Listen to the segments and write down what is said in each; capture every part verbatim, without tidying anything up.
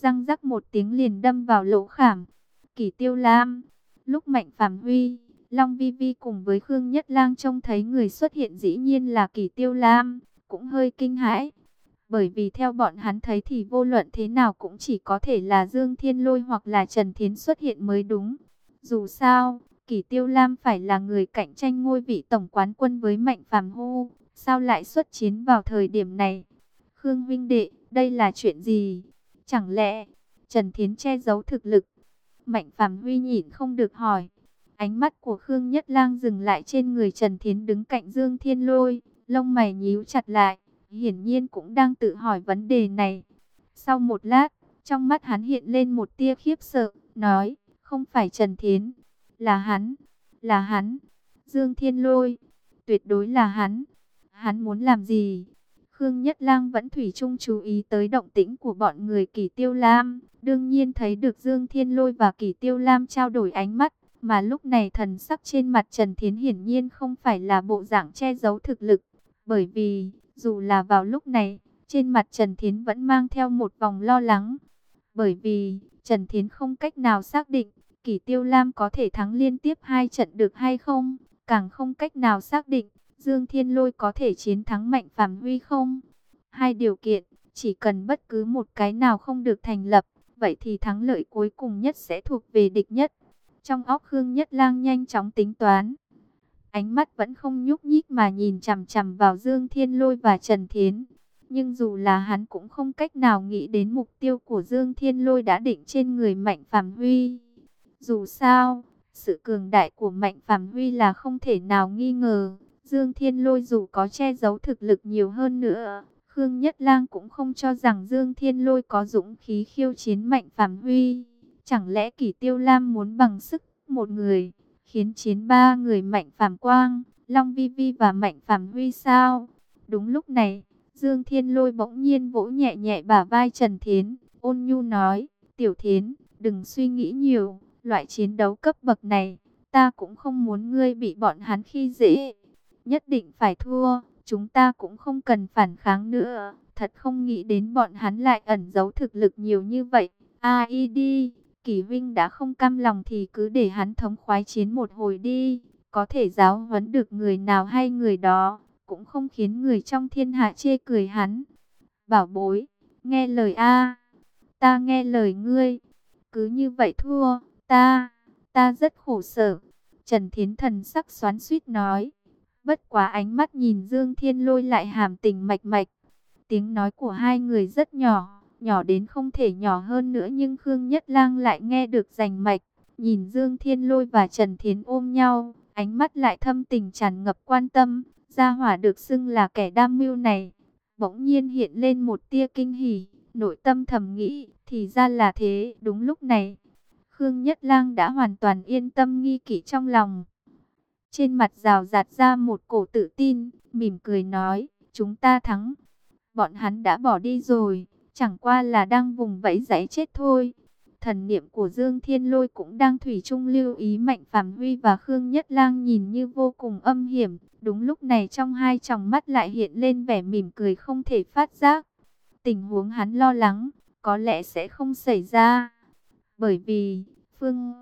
răng rắc một tiếng liền đâm vào lỗ khảm. Kỷ Tiêu Lam. Lúc Mạnh Phàm Huy, Long Vi Vi cùng với Khương Nhất Lang trông thấy người xuất hiện dĩ nhiên là Kỷ Tiêu Lam, cũng hơi kinh hãi. Bởi vì theo bọn hắn thấy thì vô luận thế nào cũng chỉ có thể là Dương Thiên Lôi hoặc là Trần Thiến xuất hiện mới đúng. Dù sao, Kỷ Tiêu Lam phải là người cạnh tranh ngôi vị tổng quán quân với Mạnh Phàm Hu, sao lại xuất chiến vào thời điểm này? Khương huynh đệ, đây là chuyện gì? Chẳng lẽ Trần Thiến che giấu thực lực? Mạnh Phàm Huy nhịn không được hỏi. Ánh mắt của Khương Nhất Lang dừng lại trên người Trần Thiến đứng cạnh Dương Thiên Lôi, lông mày nhíu chặt lại, hiển nhiên cũng đang tự hỏi vấn đề này. Sau một lát, trong mắt hắn hiện lên một tia khiếp sợ, nói, không phải Trần Thiến, là hắn, là hắn, Dương Thiên Lôi, tuyệt đối là hắn. Hắn muốn làm gì? Khương Nhất Lang vẫn thủy chung chú ý tới động tĩnh của bọn người Kỷ Tiêu Lam, đương nhiên thấy được Dương Thiên Lôi và Kỷ Tiêu Lam trao đổi ánh mắt, mà lúc này thần sắc trên mặt Trần Thiến hiển nhiên không phải là bộ dạng che giấu thực lực, bởi vì dù là vào lúc này, trên mặt Trần Thiến vẫn mang theo một vòng lo lắng, bởi vì Trần Thiến không cách nào xác định Kỷ Tiêu Lam có thể thắng liên tiếp hai trận được hay không, càng không cách nào xác định Dương Thiên Lôi có thể chiến thắng Mạnh Phàm Huy không. Hai điều kiện, chỉ cần bất cứ một cái nào không được thành lập, vậy thì thắng lợi cuối cùng nhất sẽ thuộc về địch nhất. Trong óc Khương Nhất Lang nhanh chóng tính toán, ánh mắt vẫn không nhúc nhích mà nhìn chằm chằm vào Dương Thiên Lôi và Trần Thiến. Nhưng dù là hắn cũng không cách nào nghĩ đến mục tiêu của Dương Thiên Lôi đã định trên người Mạnh Phàm Huy. Dù sao, sự cường đại của Mạnh Phàm Huy là không thể nào nghi ngờ. Dương Thiên Lôi dù có che giấu thực lực nhiều hơn nữa, Khương Nhất Lang cũng không cho rằng Dương Thiên Lôi có dũng khí khiêu chiến Mạnh Phàm Huy. Chẳng lẽ Kỷ Tiêu Lam muốn bằng sức một người, khiến chiến ba người Mạnh Phàm Quang, Long Vi Vi và Mạnh Phàm Huy sao? Đúng lúc này, Dương Thiên Lôi bỗng nhiên vỗ nhẹ nhẹ bả vai Trần Thiến, ôn nhu nói, Tiểu Thiến, đừng suy nghĩ nhiều, loại chiến đấu cấp bậc này, ta cũng không muốn ngươi bị bọn hắn khi dễ. Nhất định phải thua, chúng ta cũng không cần phản kháng nữa. Thật không nghĩ đến bọn hắn lại ẩn giấu thực lực nhiều như vậy. Ai đi, Kỷ Vinh đã không cam lòng thì cứ để hắn thống khoái chiến một hồi đi. Có thể giáo huấn được người nào hay người đó, cũng không khiến người trong thiên hạ chê cười hắn. Bảo bối, nghe lời a, ta nghe lời ngươi. Cứ như vậy thua, ta, ta rất khổ sở. Trần Thiến thần sắc xoắn xuýt nói. Bất quá ánh mắt nhìn Dương Thiên Lôi lại hàm tình mạch mạch. Tiếng nói của hai người rất nhỏ, nhỏ đến không thể nhỏ hơn nữa, nhưng Khương Nhất Lang lại nghe được rành mạch. Nhìn Dương Thiên Lôi và Trần Thiến ôm nhau, ánh mắt lại thâm tình tràn ngập quan tâm. Gia hỏa được xưng là kẻ đam mưu này, bỗng nhiên hiện lên một tia kinh hỉ, nội tâm thầm nghĩ, thì ra là thế. Đúng lúc này, Khương Nhất Lang đã hoàn toàn yên tâm nghi kỵ trong lòng. Trên mặt rào rạt ra một cổ tự tin, mỉm cười nói, chúng ta thắng. Bọn hắn đã bỏ đi rồi, chẳng qua là đang vùng vẫy giãy chết thôi. Thần niệm của Dương Thiên Lôi cũng đang thủy chung lưu ý Mạnh Phàm Huy và Khương Nhất Lang nhìn như vô cùng âm hiểm. Đúng lúc này trong hai tròng mắt lại hiện lên vẻ mỉm cười không thể phát giác. Tình huống hắn lo lắng, có lẽ sẽ không xảy ra. Bởi vì, Phương...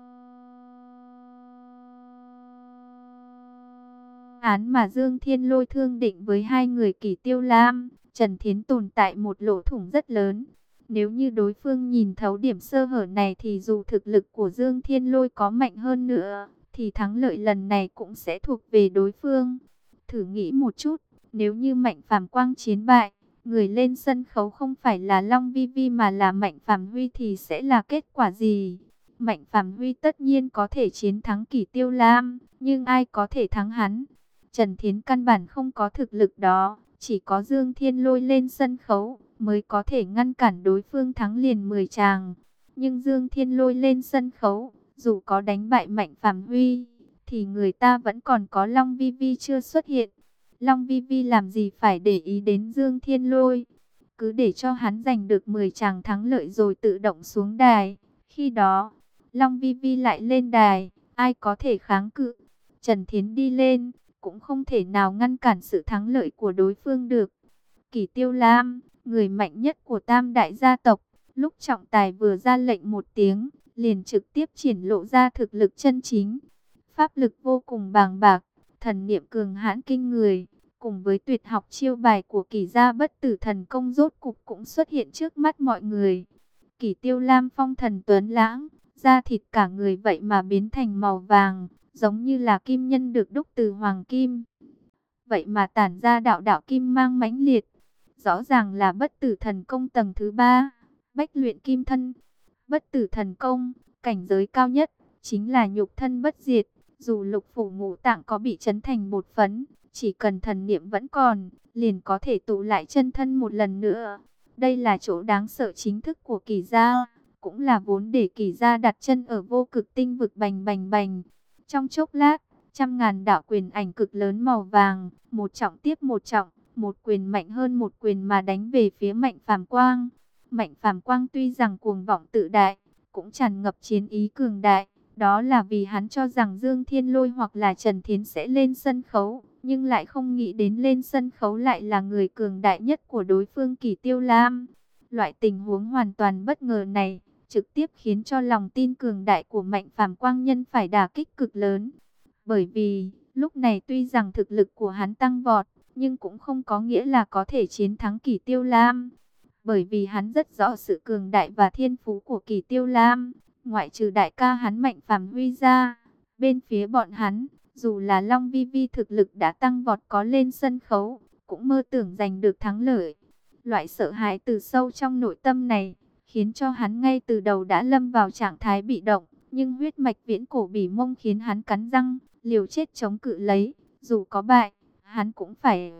án mà Dương Thiên Lôi thương định với hai người Kỷ Tiêu Lam, Trần Thiến tồn tại một lỗ thủng rất lớn. Nếu như đối phương nhìn thấu điểm sơ hở này thì dù thực lực của Dương Thiên Lôi có mạnh hơn nữa, thì thắng lợi lần này cũng sẽ thuộc về đối phương. Thử nghĩ một chút, nếu như Mạnh Phàm Quang chiến bại, người lên sân khấu không phải là Long Vi Vi mà là Mạnh Phàm Huy thì sẽ là kết quả gì? Mạnh Phàm Huy tất nhiên có thể chiến thắng Kỷ Tiêu Lam, nhưng ai có thể thắng hắn? Trần Thiến căn bản không có thực lực đó, chỉ có Dương Thiên Lôi lên sân khấu mới có thể ngăn cản đối phương thắng liền mười tràng. Nhưng Dương Thiên Lôi lên sân khấu, dù có đánh bại Mạnh Phàm Huy, thì người ta vẫn còn có Long Vi Vi chưa xuất hiện. Long Vi Vi làm gì phải để ý đến Dương Thiên Lôi, cứ để cho hắn giành được mười tràng thắng lợi rồi tự động xuống đài. Khi đó, Long Vi Vi lại lên đài, ai có thể kháng cự? Trần Thiến đi lên, cũng không thể nào ngăn cản sự thắng lợi của đối phương được. Kỷ Tiêu Lam, người mạnh nhất của tam đại gia tộc, Lúc trọng tài vừa ra lệnh một tiếng, liền trực tiếp triển lộ ra thực lực chân chính. Pháp lực vô cùng bàng bạc, thần niệm cường hãn kinh người, cùng với tuyệt học chiêu bài của Kỷ gia bất tử thần công rốt cục cũng xuất hiện trước mắt mọi người. Kỷ Tiêu Lam phong thần tuấn lãng, da thịt cả người vậy mà biến thành màu vàng, giống như là kim nhân được đúc từ hoàng kim. Vậy mà tản ra đạo đạo kim mang mãnh liệt, rõ ràng là bất tử thần công tầng thứ ba, bách luyện kim thân. Bất tử thần công, cảnh giới cao nhất, chính là nhục thân bất diệt, dù lục phủ ngũ tạng có bị chấn thành bột phấn, chỉ cần thần niệm vẫn còn, liền có thể tụ lại chân thân một lần nữa. Đây là chỗ đáng sợ chính thức của Kỷ gia, cũng là vốn để Kỷ gia đặt chân ở vô cực tinh vực bành bành bành. Trong chốc lát, trăm ngàn đạo quyền ảnh cực lớn màu vàng, một trọng tiếp một trọng, một quyền mạnh hơn một quyền mà đánh về phía Mạnh Phàm Quang. Mạnh Phàm Quang tuy rằng cuồng vọng tự đại, cũng tràn ngập chiến ý cường đại. Đó là vì hắn cho rằng Dương Thiên Lôi hoặc là Trần Thiến sẽ lên sân khấu, nhưng lại không nghĩ đến lên sân khấu lại là người cường đại nhất của đối phương Kỷ Tiêu Lam. Loại tình huống hoàn toàn bất ngờ này, trực tiếp khiến cho lòng tin cường đại của Mạnh Phàm Quang nhân phải đả kích cực lớn. Bởi vì, lúc này tuy rằng thực lực của hắn tăng vọt, nhưng cũng không có nghĩa là có thể chiến thắng Kỷ Tiêu Lam. Bởi vì hắn rất rõ sự cường đại và thiên phú của Kỷ Tiêu Lam. Ngoại trừ đại ca hắn Mạnh Phàm Huy ra, bên phía bọn hắn, dù là Long Vi Vi thực lực đã tăng vọt có lên sân khấu, cũng mơ tưởng giành được thắng lợi. Loại sợ hãi từ sâu trong nội tâm này, khiến cho hắn ngay từ đầu đã lâm vào trạng thái bị động. Nhưng huyết mạch viễn cổ bỉ mông khiến hắn cắn răng, liều chết chống cự lấy. Dù có bại, hắn cũng phải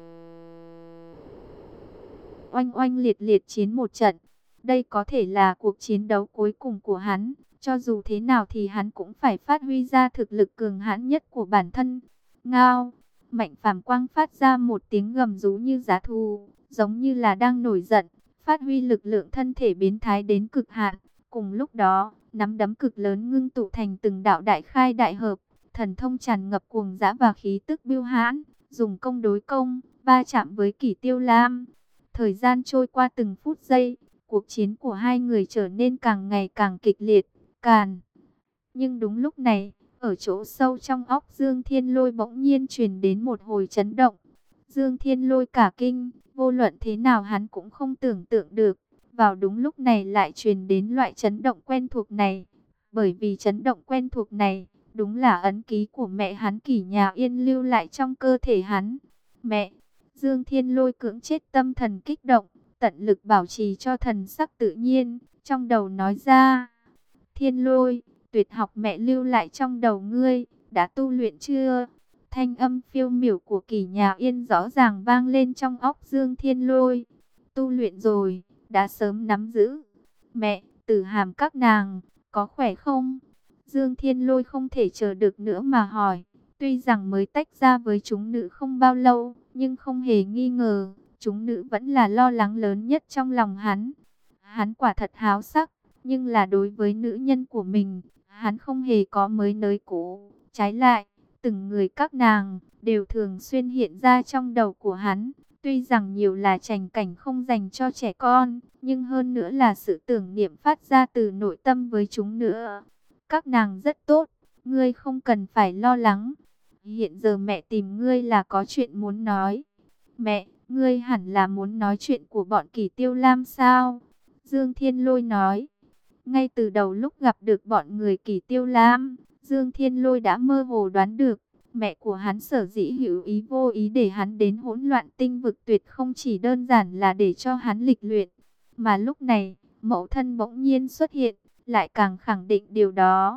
oanh oanh liệt liệt chiến một trận. Đây có thể là cuộc chiến đấu cuối cùng của hắn. Cho dù thế nào thì hắn cũng phải phát huy ra thực lực cường hãn nhất của bản thân. Ngao, Mạnh Phàm Quang phát ra một tiếng gầm rú như giá thú, giống như là đang nổi giận, phát huy lực lượng thân thể biến thái đến cực hạn. Cùng lúc đó, nắm đấm cực lớn ngưng tụ thành từng đạo đại khai đại hợp, thần thông tràn ngập cuồng dã và khí tức bưu hãn, dùng công đối công, va chạm với Kỷ Tiêu Lam. Thời gian trôi qua từng phút giây, cuộc chiến của hai người trở nên càng ngày càng kịch liệt. Càn. Nhưng đúng lúc này, ở chỗ sâu trong óc Dương Thiên Lôi bỗng nhiên truyền đến một hồi chấn động. Dương Thiên Lôi cả kinh, vô luận thế nào hắn cũng không tưởng tượng được. Vào đúng lúc này lại truyền đến loại chấn động quen thuộc này. Bởi vì chấn động quen thuộc này, đúng là ấn ký của mẹ hắn Kỷ Nhà Yên lưu lại trong cơ thể hắn. Mẹ! Dương Thiên Lôi cưỡng chết tâm thần kích động, tận lực bảo trì cho thần sắc tự nhiên, trong đầu nói ra. Thiên Lôi, tuyệt học mẹ lưu lại trong đầu ngươi, đã tu luyện chưa? Thanh âm phiêu miểu của Kỷ Nhà Yên rõ ràng vang lên trong óc Dương Thiên Lôi. Tu luyện rồi, đã sớm nắm giữ. Mẹ, Tử Hàm các nàng, có khỏe không? Dương Thiên Lôi không thể chờ được nữa mà hỏi. Tuy rằng mới tách ra với chúng nữ không bao lâu, nhưng không hề nghi ngờ, chúng nữ vẫn là lo lắng lớn nhất trong lòng hắn. Hắn quả thật háo sắc. Nhưng là đối với nữ nhân của mình, hắn không hề có mới nới cũ. Trái lại, từng người các nàng đều thường xuyên hiện ra trong đầu của hắn. Tuy rằng nhiều là trành cảnh không dành cho trẻ con, nhưng hơn nữa là sự tưởng niệm phát ra từ nội tâm với chúng nữa. Các nàng rất tốt, ngươi không cần phải lo lắng. Hiện giờ mẹ tìm ngươi là có chuyện muốn nói. Mẹ, ngươi hẳn là muốn nói chuyện của bọn Kỷ Tiêu Lam sao? Dương Thiên Lôi nói. Ngay từ đầu lúc gặp được bọn người Kỷ Tiêu Lam, Dương Thiên Lôi đã mơ hồ đoán được, mẹ của hắn sở dĩ hữu ý vô ý để hắn đến hỗn loạn tinh vực tuyệt không chỉ đơn giản là để cho hắn lịch luyện. Mà lúc này, mẫu thân bỗng nhiên xuất hiện, lại càng khẳng định điều đó.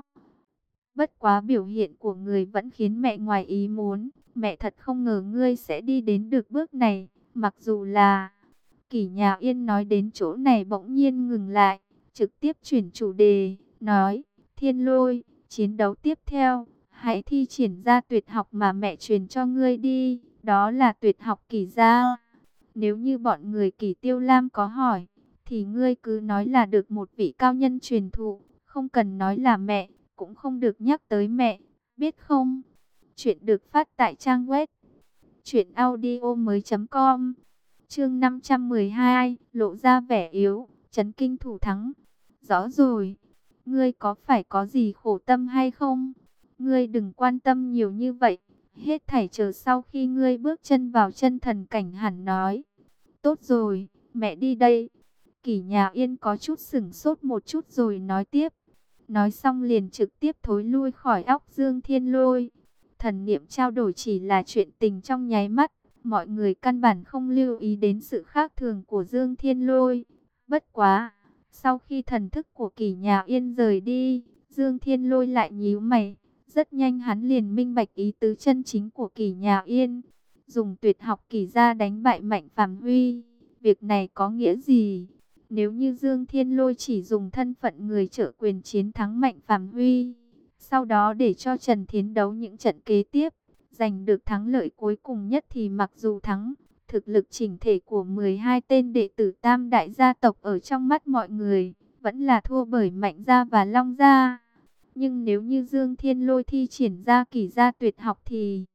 Bất quá biểu hiện của người vẫn khiến mẹ ngoài ý muốn, mẹ thật không ngờ ngươi sẽ đi đến được bước này, mặc dù là... Kỷ Nhà Yên nói đến chỗ này bỗng nhiên ngừng lại. Trực tiếp chuyển chủ đề, nói, Thiên Lôi, chiến đấu tiếp theo, hãy thi triển ra tuyệt học mà mẹ truyền cho ngươi đi, đó là tuyệt học Kỷ gia. Nếu như bọn người Kỷ Tiêu Lam có hỏi, thì ngươi cứ nói là được một vị cao nhân truyền thụ, không cần nói là mẹ, cũng không được nhắc tới mẹ, biết không? Chuyện được phát tại trang web truyện audio mới chấm com. Chương năm trăm mười hai, lộ ra vẻ yếu. chấn kinh thủ thắng. Rõ rồi, ngươi có phải có gì khổ tâm hay không? Ngươi đừng quan tâm nhiều như vậy, hết thảy chờ sau khi ngươi bước chân vào chân thần cảnh hẳn nói. Tốt rồi, mẹ đi đây. Kỷ Nhà Yên có chút sửng sốt một chút rồi nói tiếp. Nói xong liền trực tiếp thối lui khỏi óc Dương Thiên Lôi. Thần niệm trao đổi chỉ là chuyện tình trong nháy mắt. Mọi người căn bản không lưu ý đến sự khác thường của Dương Thiên Lôi. Bất quá, sau khi thần thức của Kỷ Nhà Yên rời đi, Dương Thiên Lôi lại nhíu mày. Rất nhanh hắn liền minh bạch ý tứ chân chính của Kỷ Nhà Yên. Dùng tuyệt học Kỷ gia đánh bại Mạnh Phàm Huy. Việc này có nghĩa gì? Nếu như Dương Thiên Lôi chỉ dùng thân phận người trợ quyền chiến thắng Mạnh Phàm Huy, sau đó để cho Trần Thiến đấu những trận kế tiếp, giành được thắng lợi cuối cùng nhất thì mặc dù thắng, thực lực chỉnh thể của mười hai tên đệ tử Tam đại gia tộc ở trong mắt mọi người, vẫn là thua bởi Mạnh gia và Long gia. Nhưng nếu như Dương Thiên Lôi thi triển ra Kỷ gia tuyệt học thì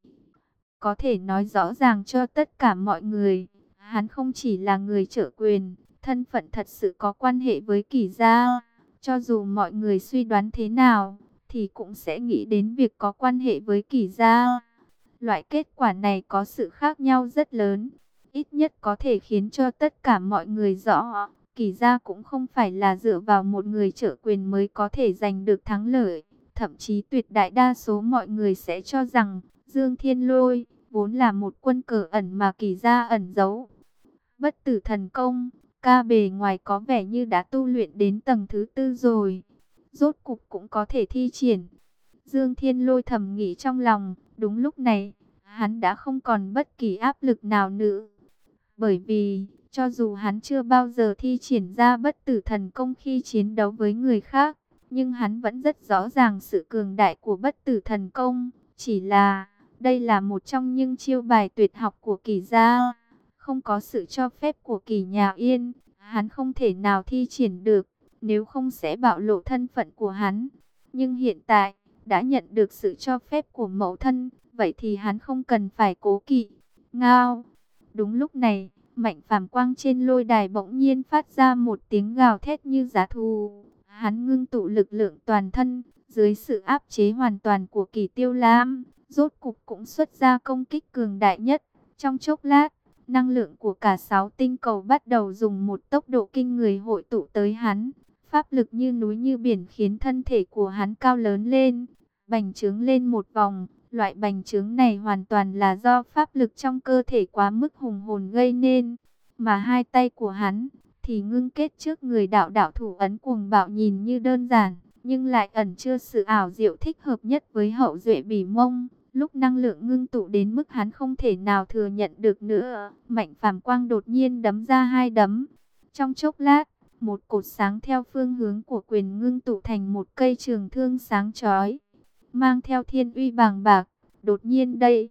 có thể nói rõ ràng cho tất cả mọi người, hắn không chỉ là người trợ quyền, thân phận thật sự có quan hệ với Kỷ gia. Cho dù mọi người suy đoán thế nào, thì cũng sẽ nghĩ đến việc có quan hệ với Kỷ gia. Loại kết quả này có sự khác nhau rất lớn, ít nhất có thể khiến cho tất cả mọi người rõ, Kỷ gia cũng không phải là dựa vào một người trợ quyền mới có thể giành được thắng lợi. Thậm chí tuyệt đại đa số mọi người sẽ cho rằng Dương Thiên Lôi vốn là một quân cờ ẩn mà Kỷ gia ẩn giấu. Bất tử thần công, ca bề ngoài có vẻ như đã tu luyện đến tầng thứ tư rồi, rốt cục cũng có thể thi triển. Dương Thiên Lôi thầm nghĩ trong lòng, đúng lúc này, hắn đã không còn bất kỳ áp lực nào nữa. Bởi vì, cho dù hắn chưa bao giờ thi triển ra bất tử thần công khi chiến đấu với người khác, nhưng hắn vẫn rất rõ ràng sự cường đại của bất tử thần công. Chỉ là, đây là một trong những chiêu bài tuyệt học của Kỷ gia. Không có sự cho phép của Kỷ Nhà Yên, hắn không thể nào thi triển được, nếu không sẽ bạo lộ thân phận của hắn. Nhưng hiện tại, đã nhận được sự cho phép của mẫu thân, vậy thì hắn không cần phải cố kỵ. Ngao! Đúng lúc này, Mạnh Phàm Quang trên lôi đài bỗng nhiên phát ra một tiếng gào thét như giá thú. Hắn ngưng tụ lực lượng toàn thân, dưới sự áp chế hoàn toàn của Kỷ Tiêu Lam, rốt cục cũng xuất ra công kích cường đại nhất. Trong chốc lát, năng lượng của cả sáu tinh cầu bắt đầu dùng một tốc độ kinh người hội tụ tới hắn. Pháp lực như núi như biển khiến thân thể của hắn cao lớn lên, bành trướng lên một vòng. Loại bành trướng này hoàn toàn là do pháp lực trong cơ thể quá mức hùng hồn gây nên. Mà hai tay của hắn thì ngưng kết trước người đạo đạo thủ ấn cuồng bạo, nhìn như đơn giản, nhưng lại ẩn chứa sự ảo diệu thích hợp nhất với hậu duệ Bỉ Mông. Lúc năng lượng ngưng tụ đến mức hắn không thể nào thừa nhận được nữa, Mạnh Phàm Quang đột nhiên đấm ra hai đấm. Trong chốc lát, một cột sáng theo phương hướng của quyền ngưng tụ thành một cây trường thương sáng chói, mang theo thiên uy bàng bạc. Đột nhiên đây,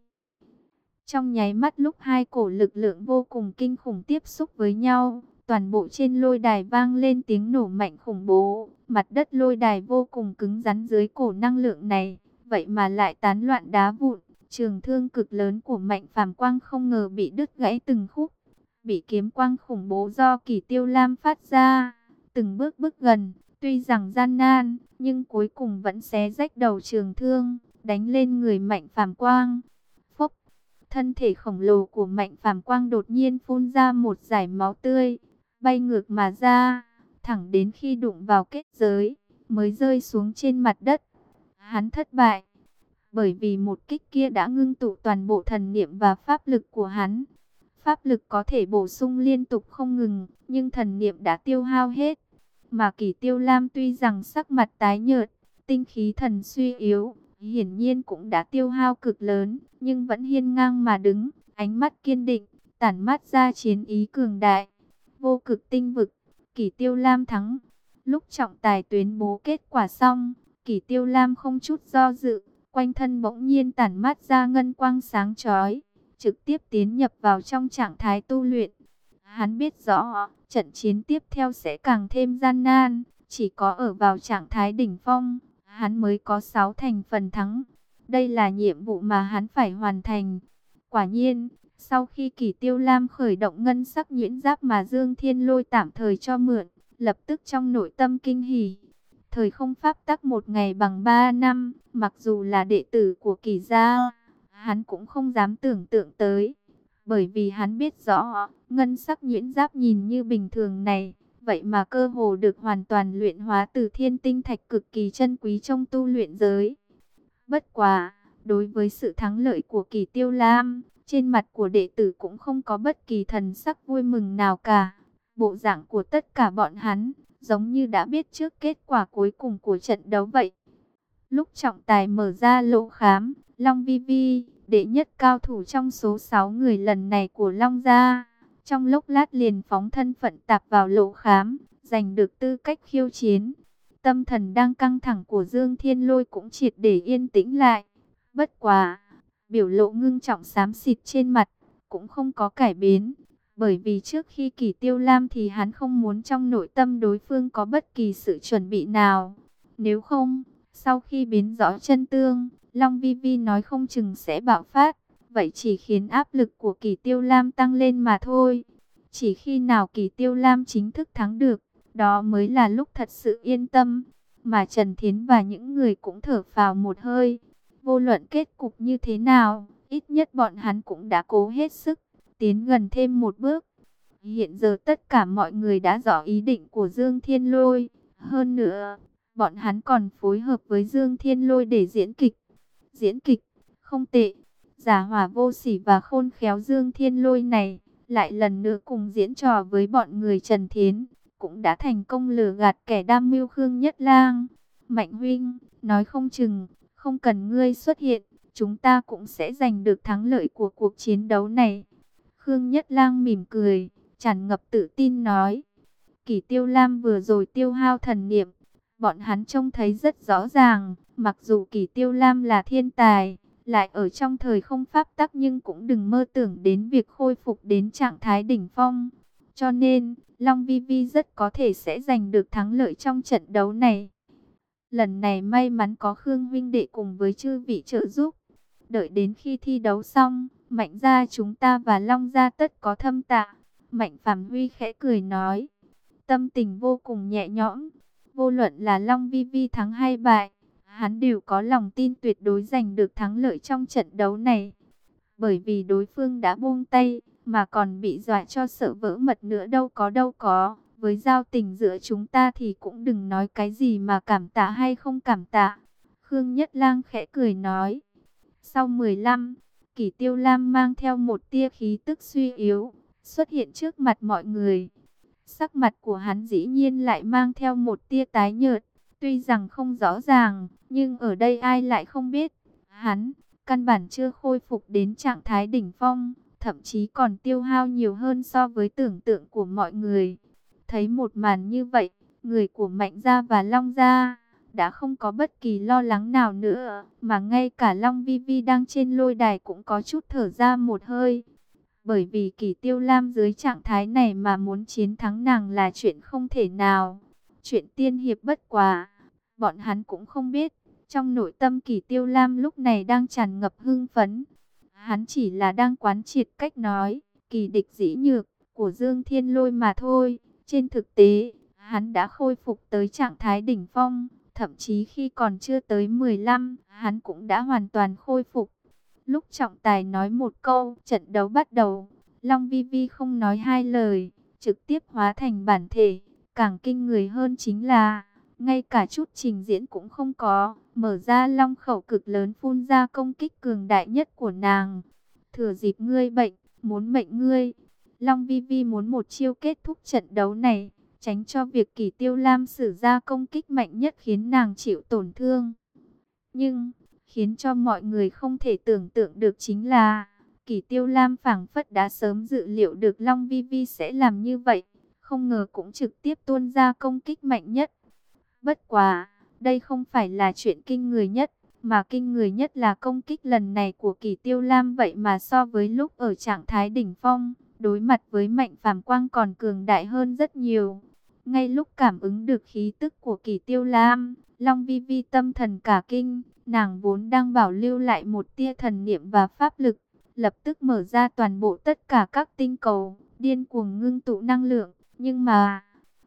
trong nháy mắt lúc hai cổ lực lượng vô cùng kinh khủng tiếp xúc với nhau, toàn bộ trên lôi đài vang lên tiếng nổ mạnh khủng bố. Mặt đất lôi đài vô cùng cứng rắn dưới cổ năng lượng này, vậy mà lại tán loạn đá vụn. Trường thương cực lớn của Mạnh Phàm Quang không ngờ bị đứt gãy từng khúc, bị kiếm quang khủng bố do Kỷ Tiêu Lam phát ra, từng bước bước gần. Tuy rằng gian nan, nhưng cuối cùng vẫn xé rách đầu trường thương, đánh lên người Mạnh Phàm Quang. Phốc, thân thể khổng lồ của Mạnh Phàm Quang đột nhiên phun ra một dải máu tươi, bay ngược mà ra, thẳng đến khi đụng vào kết giới, mới rơi xuống trên mặt đất. Hắn thất bại, bởi vì một kích kia đã ngưng tụ toàn bộ thần niệm và pháp lực của hắn. Pháp lực có thể bổ sung liên tục không ngừng, nhưng thần niệm đã tiêu hao hết. Mà Kỷ Tiêu Lam tuy rằng sắc mặt tái nhợt, tinh khí thần suy yếu, hiển nhiên cũng đã tiêu hao cực lớn, nhưng vẫn hiên ngang mà đứng, ánh mắt kiên định, tản mát ra chiến ý cường đại. Vô Cực Tinh Vực, Kỷ Tiêu Lam thắng. Lúc trọng tài tuyên bố kết quả xong, Kỷ Tiêu Lam không chút do dự, quanh thân bỗng nhiên tản mát ra ngân quang sáng chói, trực tiếp tiến nhập vào trong trạng thái tu luyện. Hắn biết rõ, trận chiến tiếp theo sẽ càng thêm gian nan, chỉ có ở vào trạng thái đỉnh phong, hắn mới có sáu thành phần thắng. Đây là nhiệm vụ mà hắn phải hoàn thành. Quả nhiên, sau khi Kỷ Tiêu Lam khởi động ngân sắc nhuyễn giáp mà Dương Thiên Lôi tạm thời cho mượn, lập tức trong nội tâm kinh hỉ. Thời không pháp tắc một ngày bằng ba năm, mặc dù là đệ tử của Kỳ gia, hắn cũng không dám tưởng tượng tới. Bởi vì hắn biết rõ, ngân sắc nhuyễn giáp nhìn như bình thường này, vậy mà cơ hồ được hoàn toàn luyện hóa từ thiên tinh thạch cực kỳ chân quý trong tu luyện giới. Bất quá, đối với sự thắng lợi của Kỳ Tiêu Lam, trên mặt của đệ tử cũng không có bất kỳ thần sắc vui mừng nào cả. Bộ dạng của tất cả bọn hắn, giống như đã biết trước kết quả cuối cùng của trận đấu vậy. Lúc trọng tài mở ra lỗ khám, Long Vi Vi, đệ nhất cao thủ trong số sáu người lần này của Long gia, trong lúc lát liền phóng thân phận tạp vào lỗ khám, giành được tư cách khiêu chiến. Tâm thần đang căng thẳng của Dương Thiên Lôi cũng triệt để yên tĩnh lại. Bất quá, biểu lộ ngưng trọng xám xịt trên mặt cũng không có cải biến. Bởi vì trước khi Kỳ Tiêu Lam thì hắn không muốn trong nội tâm đối phương có bất kỳ sự chuẩn bị nào. Nếu không, sau khi biến rõ chân tương, Long Vi Vi nói không chừng sẽ bạo phát. Vậy chỉ khiến áp lực của Kỳ Tiêu Lam tăng lên mà thôi. Chỉ khi nào Kỳ Tiêu Lam chính thức thắng được, đó mới là lúc thật sự yên tâm. Mà Trần Thiến và những người cũng thở phào một hơi. Vô luận kết cục như thế nào, ít nhất bọn hắn cũng đã cố hết sức tiến gần thêm một bước. Hiện giờ tất cả mọi người đã rõ ý định của Dương Thiên Lôi. Hơn nữa, bọn hắn còn phối hợp với Dương Thiên Lôi để diễn kịch. Diễn kịch, không tệ. Giả hỏa vô sỉ và khôn khéo Dương Thiên Lôi này, lại lần nữa cùng diễn trò với bọn người Trần Thiến, cũng đã thành công lừa gạt kẻ đam mưu Khương Nhất Lang. Mạnh huynh, nói không chừng, không cần ngươi xuất hiện, chúng ta cũng sẽ giành được thắng lợi của cuộc chiến đấu này. Khương Nhất Lang mỉm cười, tràn ngập tự tin nói. Kỳ Tiêu Lam vừa rồi tiêu hao thần niệm, bọn hắn trông thấy rất rõ ràng, mặc dù Kỳ Tiêu Lam là thiên tài, lại ở trong thời không pháp tắc nhưng cũng đừng mơ tưởng đến việc khôi phục đến trạng thái đỉnh phong. Cho nên, Long Vi Vi rất có thể sẽ giành được thắng lợi trong trận đấu này. Lần này may mắn có Khương huynh đệ cùng với chư vị trợ giúp. Đợi đến khi thi đấu xong, Mạnh gia chúng ta và Long gia tất có thâm tạ. Mạnh Phàm Huy khẽ cười nói, tâm tình vô cùng nhẹ nhõm. Vô luận là Long Vi Vi thắng hay bại, hắn đều có lòng tin tuyệt đối giành được thắng lợi trong trận đấu này. Bởi vì đối phương đã buông tay, mà còn bị dọa cho sợ vỡ mật nữa đâu có đâu có. Với giao tình giữa chúng ta thì cũng đừng nói cái gì mà cảm tạ hay không cảm tạ. Khương Nhất Lang khẽ cười nói. Sau mười lăm, Kỳ Tiêu Lam mang theo một tia khí tức suy yếu, xuất hiện trước mặt mọi người. Sắc mặt của hắn dĩ nhiên lại mang theo một tia tái nhợt. Tuy rằng không rõ ràng, nhưng ở đây ai lại không biết. Hắn, căn bản chưa khôi phục đến trạng thái đỉnh phong, thậm chí còn tiêu hao nhiều hơn so với tưởng tượng của mọi người. Thấy một màn như vậy, người của Mạnh gia và Long gia đã không có bất kỳ lo lắng nào nữa, mà ngay cả Long Vi Vi đang trên lôi đài cũng có chút thở ra một hơi. Bởi vì Kỳ Tiêu Lam dưới trạng thái này mà muốn chiến thắng nàng là chuyện không thể nào. Chuyện tiên hiệp bất quá, bọn hắn cũng không biết. Trong nội tâm Kỳ Tiêu Lam lúc này đang tràn ngập hưng phấn. Hắn chỉ là đang quán triệt cách nói, kỳ địch dĩ nhược, của Dương Thiên Lôi mà thôi. Trên thực tế, hắn đã khôi phục tới trạng thái đỉnh phong. Thậm chí khi còn chưa tới mười lăm, hắn cũng đã hoàn toàn khôi phục. Lúc trọng tài nói một câu, trận đấu bắt đầu. Long Vi Vi không nói hai lời, trực tiếp hóa thành bản thể. Càng kinh người hơn chính là, ngay cả chút trình diễn cũng không có. Mở ra long khẩu cực lớn phun ra công kích cường đại nhất của nàng. Thừa dịp ngươi bệnh, muốn mệnh ngươi. Long Vi Vi muốn một chiêu kết thúc trận đấu này, tránh cho việc Kỳ Tiêu Lam sử ra công kích mạnh nhất khiến nàng chịu tổn thương. Nhưng, khiến cho mọi người không thể tưởng tượng được chính là, Kỳ Tiêu Lam phảng phất đã sớm dự liệu được Long Vi Vi sẽ làm như vậy, không ngờ cũng trực tiếp tuôn ra công kích mạnh nhất. Bất quá, đây không phải là chuyện kinh người nhất, mà kinh người nhất là công kích lần này của Kỳ Tiêu Lam vậy mà so với lúc ở trạng thái đỉnh phong, đối mặt với Mạnh Phàm Quang còn cường đại hơn rất nhiều. Ngay lúc cảm ứng được khí tức của Kỳ Tiêu Lam, Long Vi Vi tâm thần cả kinh, nàng vốn đang bảo lưu lại một tia thần niệm và pháp lực, lập tức mở ra toàn bộ tất cả các tinh cầu, điên cuồng ngưng tụ năng lượng, nhưng mà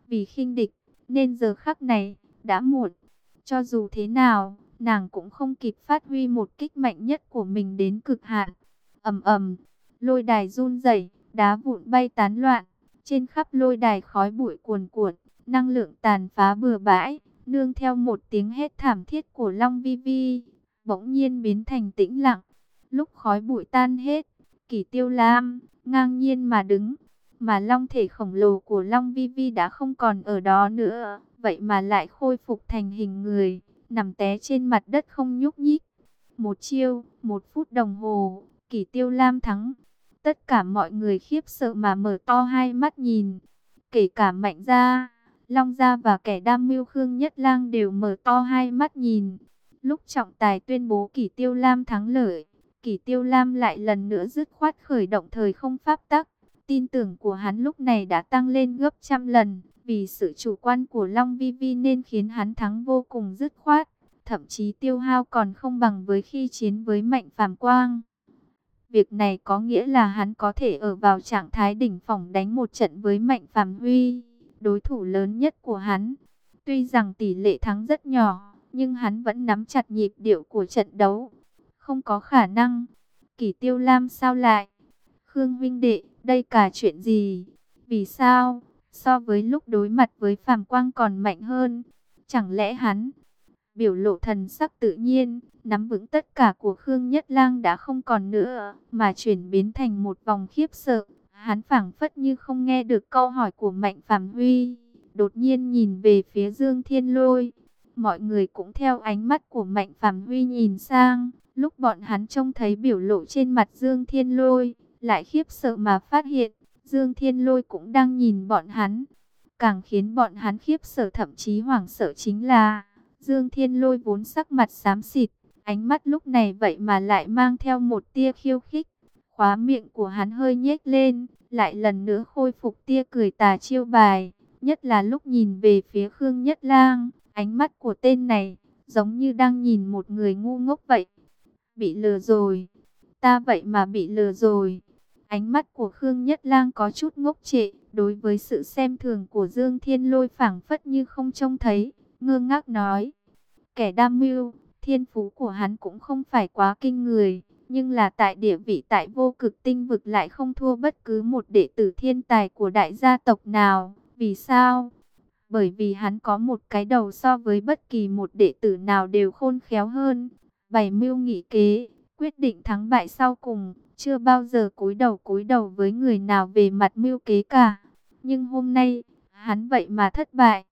vì khinh địch, nên giờ khắc này, đã muộn. Cho dù thế nào, nàng cũng không kịp phát huy một kích mạnh nhất của mình đến cực hạn. Ầm ầm, lôi đài run rẩy, đá vụn bay tán loạn, trên khắp lôi đài khói bụi cuồn cuộn, năng lượng tàn phá bừa bãi, nương theo một tiếng hét thảm thiết của Long Vi Vi, bỗng nhiên biến thành tĩnh lặng. Lúc khói bụi tan hết, Kỷ Tiêu Lam ngang nhiên mà đứng, mà long thể khổng lồ của Long Vi Vi đã không còn ở đó nữa, vậy mà lại khôi phục thành hình người, nằm té trên mặt đất không nhúc nhích. Một chiêu, một phút đồng hồ, Kỷ Tiêu Lam thắng. Tất cả mọi người khiếp sợ mà mở to hai mắt nhìn, kể cả Mạnh Gia, Long Gia và kẻ đam mưu Khương Nhất Lang đều mở to hai mắt nhìn. Lúc trọng tài tuyên bố Kỷ Tiêu Lam thắng lợi, Kỷ Tiêu Lam lại lần nữa dứt khoát khởi động thời không pháp tắc. Tin tưởng của hắn lúc này đã tăng lên gấp trăm lần, vì sự chủ quan của Long Vi Vi nên khiến hắn thắng vô cùng dứt khoát, thậm chí tiêu hao còn không bằng với khi chiến với Mạnh Phàm Quang. Việc này có nghĩa là hắn có thể ở vào trạng thái đỉnh phong đánh một trận với Mạnh Phàm Huy, đối thủ lớn nhất của hắn. Tuy rằng tỷ lệ thắng rất nhỏ, nhưng hắn vẫn nắm chặt nhịp điệu của trận đấu. Không có khả năng. Kỷ Tiêu Lam sao lại? Khương huynh đệ, đây cả chuyện gì? Vì sao? So với lúc đối mặt với Phàm Quang còn mạnh hơn. Chẳng lẽ hắn? Biểu lộ thần sắc tự nhiên, nắm vững tất cả của Khương Nhất Lang đã không còn nữa, mà chuyển biến thành một vòng khiếp sợ. Hắn phảng phất như không nghe được câu hỏi của Mạnh Phàm Huy, đột nhiên nhìn về phía Dương Thiên Lôi. Mọi người cũng theo ánh mắt của Mạnh Phàm Huy nhìn sang, lúc bọn hắn trông thấy biểu lộ trên mặt Dương Thiên Lôi, lại khiếp sợ mà phát hiện, Dương Thiên Lôi cũng đang nhìn bọn hắn. Càng khiến bọn hắn khiếp sợ thậm chí hoảng sợ chính là, Dương Thiên Lôi vốn sắc mặt xám xịt, ánh mắt lúc này vậy mà lại mang theo một tia khiêu khích. Khóa miệng của hắn hơi nhếch lên, lại lần nữa khôi phục tia cười tà chiêu bài. Nhất là lúc nhìn về phía Khương Nhất Lang, ánh mắt của tên này giống như đang nhìn một người ngu ngốc vậy. Bị lừa rồi, ta vậy mà bị lừa rồi. Ánh mắt của Khương Nhất Lang có chút ngốc trệ, đối với sự xem thường của Dương Thiên Lôi phảng phất như không trông thấy, ngơ ngác nói. Kẻ đam mưu, thiên phú của hắn cũng không phải quá kinh người, nhưng là tại địa vị tại vô cực tinh vực lại không thua bất cứ một đệ tử thiên tài của đại gia tộc nào. Vì sao? Bởi vì hắn có một cái đầu so với bất kỳ một đệ tử nào đều khôn khéo hơn, bày mưu nghị kế, quyết định thắng bại sau cùng, chưa bao giờ cúi đầu cúi đầu với người nào về mặt mưu kế cả. Nhưng hôm nay, hắn vậy mà thất bại.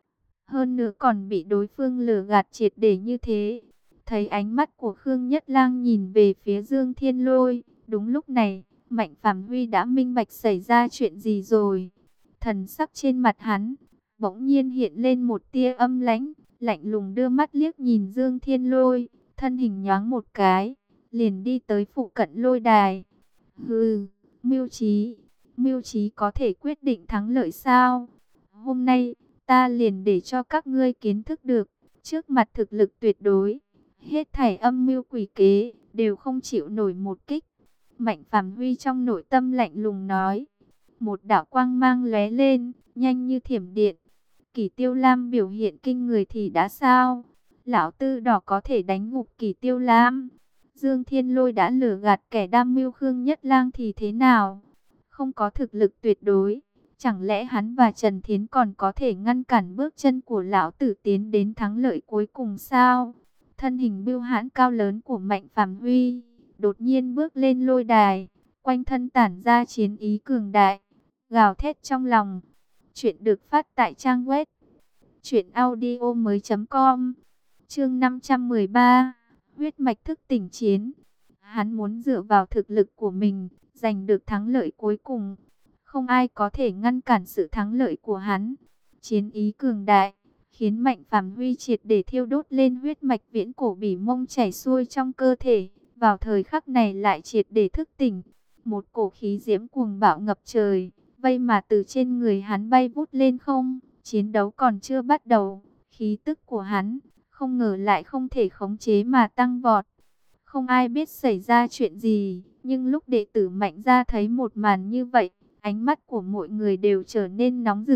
Hơn nữa còn bị đối phương lừa gạt triệt để như thế. Thấy ánh mắt của Khương Nhất Lang nhìn về phía Dương Thiên Lôi, đúng lúc này, Mạnh Phàm Huy đã minh bạch xảy ra chuyện gì rồi. Thần sắc trên mặt hắn bỗng nhiên hiện lên một tia âm lãnh, lạnh lùng đưa mắt liếc nhìn Dương Thiên Lôi, thân hình nhoáng một cái, liền đi tới phụ cận lôi đài. Hừ, mưu trí, mưu trí có thể quyết định thắng lợi sao? Hôm nay, ta liền để cho các ngươi kiến thức được, trước mặt thực lực tuyệt đối, hết thảy âm mưu quỷ kế, đều không chịu nổi một kích. Mạnh Phàm Huy trong nội tâm lạnh lùng nói. Một đạo quang mang lóe lên, nhanh như thiểm điện. Kỷ Tiêu Lam biểu hiện kinh người thì đã sao? Lão Tư Đỏ có thể đánh ngục Kỷ Tiêu Lam. Dương Thiên Lôi đã lừa gạt kẻ đam mưu Khương Nhất Lang thì thế nào? Không có thực lực tuyệt đối. Chẳng lẽ hắn và Trần Thiến còn có thể ngăn cản bước chân của lão tử tiến đến thắng lợi cuối cùng sao? Thân hình bưu hãn cao lớn của Mạnh Phàm Huy đột nhiên bước lên lôi đài, quanh thân tản ra chiến ý cường đại, gào thét trong lòng. Chuyện được phát tại trang web truyện audio mới chấm com. Chương năm trăm mười ba, huyết mạch thức tỉnh chiến. Hắn muốn dựa vào thực lực của mình, giành được thắng lợi cuối cùng. Không ai có thể ngăn cản sự thắng lợi của hắn. Chiến ý cường đại, khiến Mạnh Phàm Huy triệt để thiêu đốt lên huyết mạch viễn cổ bỉ mông chảy xuôi trong cơ thể. Vào thời khắc này lại triệt để thức tỉnh. Một cổ khí diễm cuồng bạo ngập trời, vây mà từ trên người hắn bay vút lên không. Chiến đấu còn chưa bắt đầu, khí tức của hắn không ngờ lại không thể khống chế mà tăng vọt. Không ai biết xảy ra chuyện gì, nhưng lúc đệ tử Mạnh Gia thấy một màn như vậy, ánh mắt của mọi người đều trở nên nóng rực.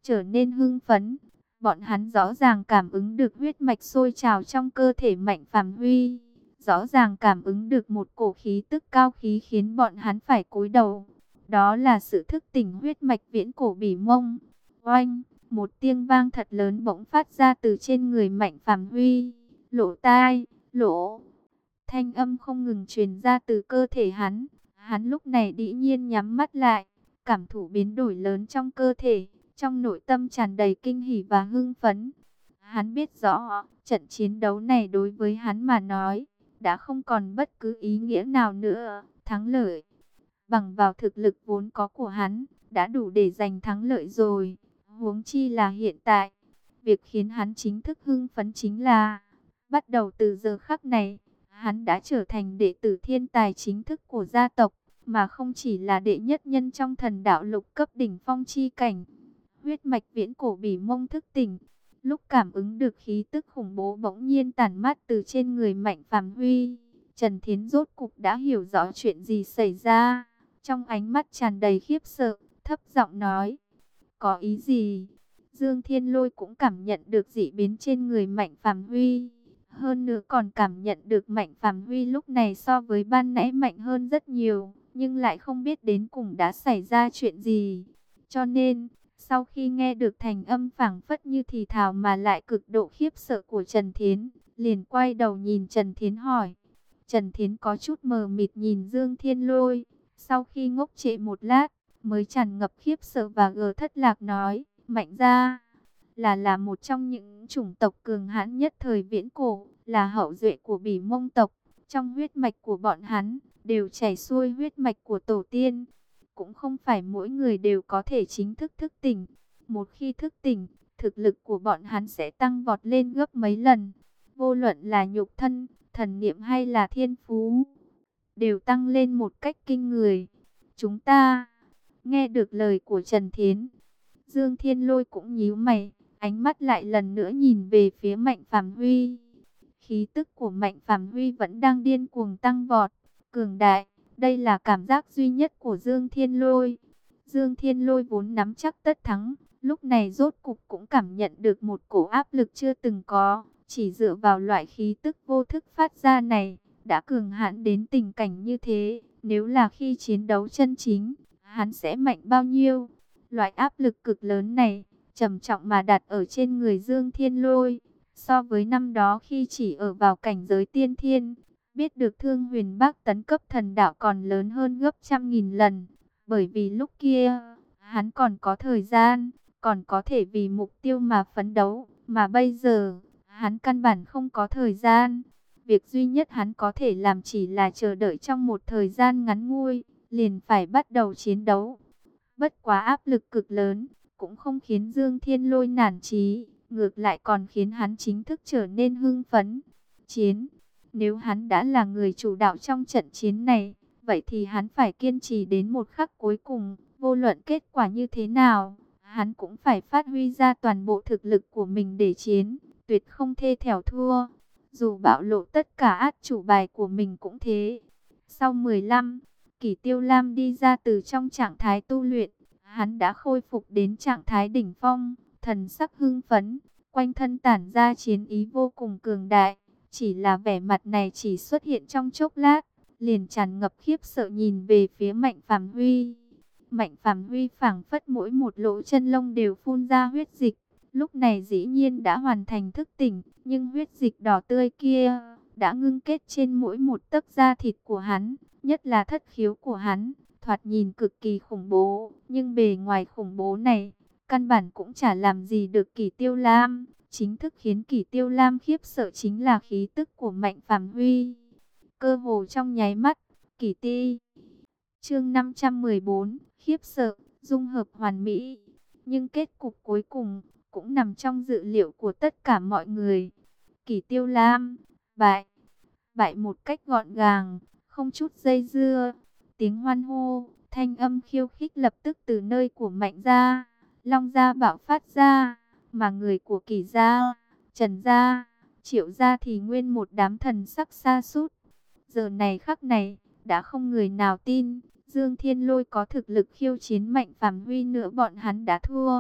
trở nên hưng phấn. Bọn hắn rõ ràng cảm ứng được huyết mạch sôi trào trong cơ thể Mạnh Phàm Huy, rõ ràng cảm ứng được một cổ khí tức cao khí khiến bọn hắn phải cúi đầu. Đó là sự thức tỉnh huyết mạch viễn cổ bỉ mông. Oanh, một tiếng vang thật lớn bỗng phát ra từ trên người Mạnh Phàm Huy. Lỗ tai, lỗ. Thanh âm không ngừng truyền ra từ cơ thể hắn. Hắn lúc này đĩ nhiên nhắm mắt lại, cảm thụ biến đổi lớn trong cơ thể, trong nội tâm tràn đầy kinh hỉ và hưng phấn. Hắn biết rõ, trận chiến đấu này đối với hắn mà nói, đã không còn bất cứ ý nghĩa nào nữa. Thắng lợi, bằng vào thực lực vốn có của hắn, đã đủ để giành thắng lợi rồi. Huống chi là hiện tại, việc khiến hắn chính thức hưng phấn chính là, bắt đầu từ giờ khắc này, hắn đã trở thành đệ tử thiên tài chính thức của gia tộc, mà không chỉ là đệ nhất nhân trong thần đạo lục cấp đỉnh phong chi cảnh. Huyết mạch viễn cổ bỉ mông thức tỉnh, lúc cảm ứng được khí tức khủng bố bỗng nhiên tản mát từ trên người Mạnh Phàm Huy, Trần Thiến rốt cục đã hiểu rõ chuyện gì xảy ra. Trong ánh mắt tràn đầy khiếp sợ, thấp giọng nói, có ý gì? Dương Thiên Lôi cũng cảm nhận được dị biến trên người Mạnh Phàm Huy. Hơn nữa còn cảm nhận được Mạnh Phàm Huy lúc này so với ban nãy mạnh hơn rất nhiều, nhưng lại không biết đến cùng đã xảy ra chuyện gì. Cho nên, sau khi nghe được thành âm phảng phất như thì thào mà lại cực độ khiếp sợ của Trần Thiến, liền quay đầu nhìn Trần Thiến hỏi. Trần Thiến có chút mờ mịt nhìn Dương Thiên Lôi, sau khi ngốc trệ một lát, mới tràn ngập khiếp sợ và gờ thất lạc nói, Mạnh gia là là một trong những chủng tộc cường hãn nhất thời viễn cổ, là hậu duệ của Bỉ Mông tộc. Trong huyết mạch của bọn hắn, đều chảy xuôi huyết mạch của tổ tiên. Cũng không phải mỗi người đều có thể chính thức thức tỉnh. Một khi thức tỉnh, thực lực của bọn hắn sẽ tăng vọt lên gấp mấy lần. Vô luận là nhục thân, thần niệm hay là thiên phú, đều tăng lên một cách kinh người. Chúng ta, nghe được lời của Trần Thiến, Dương Thiên Lôi cũng nhíu mày, ánh mắt lại lần nữa nhìn về phía Mạnh Phàm Huy. Khí tức của Mạnh Phàm Huy vẫn đang điên cuồng tăng vọt, cường đại. Đây là cảm giác duy nhất của Dương Thiên Lôi. Dương Thiên Lôi vốn nắm chắc tất thắng, lúc này rốt cục cũng cảm nhận được một cổ áp lực chưa từng có. Chỉ dựa vào loại khí tức vô thức phát ra này, đã cường hãn đến tình cảnh như thế. Nếu là khi chiến đấu chân chính, hắn sẽ mạnh bao nhiêu? Loại áp lực cực lớn này, trầm trọng mà đặt ở trên người Dương Thiên Lôi. So với năm đó khi chỉ ở vào cảnh giới tiên thiên, biết được Thương Huyền Bác tấn cấp thần đạo còn lớn hơn gấp trăm nghìn lần. Bởi vì lúc kia, hắn còn có thời gian, còn có thể vì mục tiêu mà phấn đấu. Mà bây giờ, hắn căn bản không có thời gian. Việc duy nhất hắn có thể làm chỉ là chờ đợi trong một thời gian ngắn ngủi, liền phải bắt đầu chiến đấu. Bất quá áp lực cực lớn, cũng không khiến Dương Thiên Lôi nản chí, ngược lại còn khiến hắn chính thức trở nên hưng phấn. Chiến, nếu hắn đã là người chủ đạo trong trận chiến này, vậy thì hắn phải kiên trì đến một khắc cuối cùng, vô luận kết quả như thế nào, hắn cũng phải phát huy ra toàn bộ thực lực của mình để chiến, tuyệt không thê thẻo thua. Dù bạo lộ tất cả át chủ bài của mình cũng thế. Sau mười lăm, Kỷ Tiêu Lam đi ra từ trong trạng thái tu luyện, hắn đã khôi phục đến trạng thái đỉnh phong, thần sắc hưng phấn, quanh thân tản ra chiến ý vô cùng cường đại. Chỉ là vẻ mặt này chỉ xuất hiện trong chốc lát, liền tràn ngập khiếp sợ nhìn về phía Mạnh Phàm Huy. Mạnh Phàm Huy phảng phất mỗi một lỗ chân lông đều phun ra huyết dịch. Lúc này dĩ nhiên đã hoàn thành thức tỉnh, nhưng huyết dịch đỏ tươi kia đã ngưng kết trên mỗi một tấc da thịt của hắn, nhất là thất khiếu của hắn, thoạt nhìn cực kỳ khủng bố, nhưng bề ngoài khủng bố này, căn bản cũng chả làm gì được Kỷ Tiêu Lam. Chính thức khiến Kỷ Tiêu Lam khiếp sợ chính là khí tức của Mạnh Phàm Huy. Cơ hồ trong nháy mắt, Kỷ Ti. Chương năm trăm mười bốn, khiếp sợ, dung hợp hoàn mỹ. Nhưng kết cục cuối cùng cũng nằm trong dự liệu của tất cả mọi người. Kỷ Tiêu Lam bại, bại một cách gọn gàng, không chút dây dưa. Tiếng hoan hô, thanh âm khiêu khích lập tức từ nơi của Mạnh gia, Long gia bạo phát ra, mà người của Kỷ gia, Trần gia, Triệu gia thì nguyên một đám thần sắc sa sút. Giờ này khắc này, đã không người nào tin Dương Thiên Lôi có thực lực khiêu chiến Mạnh Phàm Huy nữa, bọn hắn đã thua.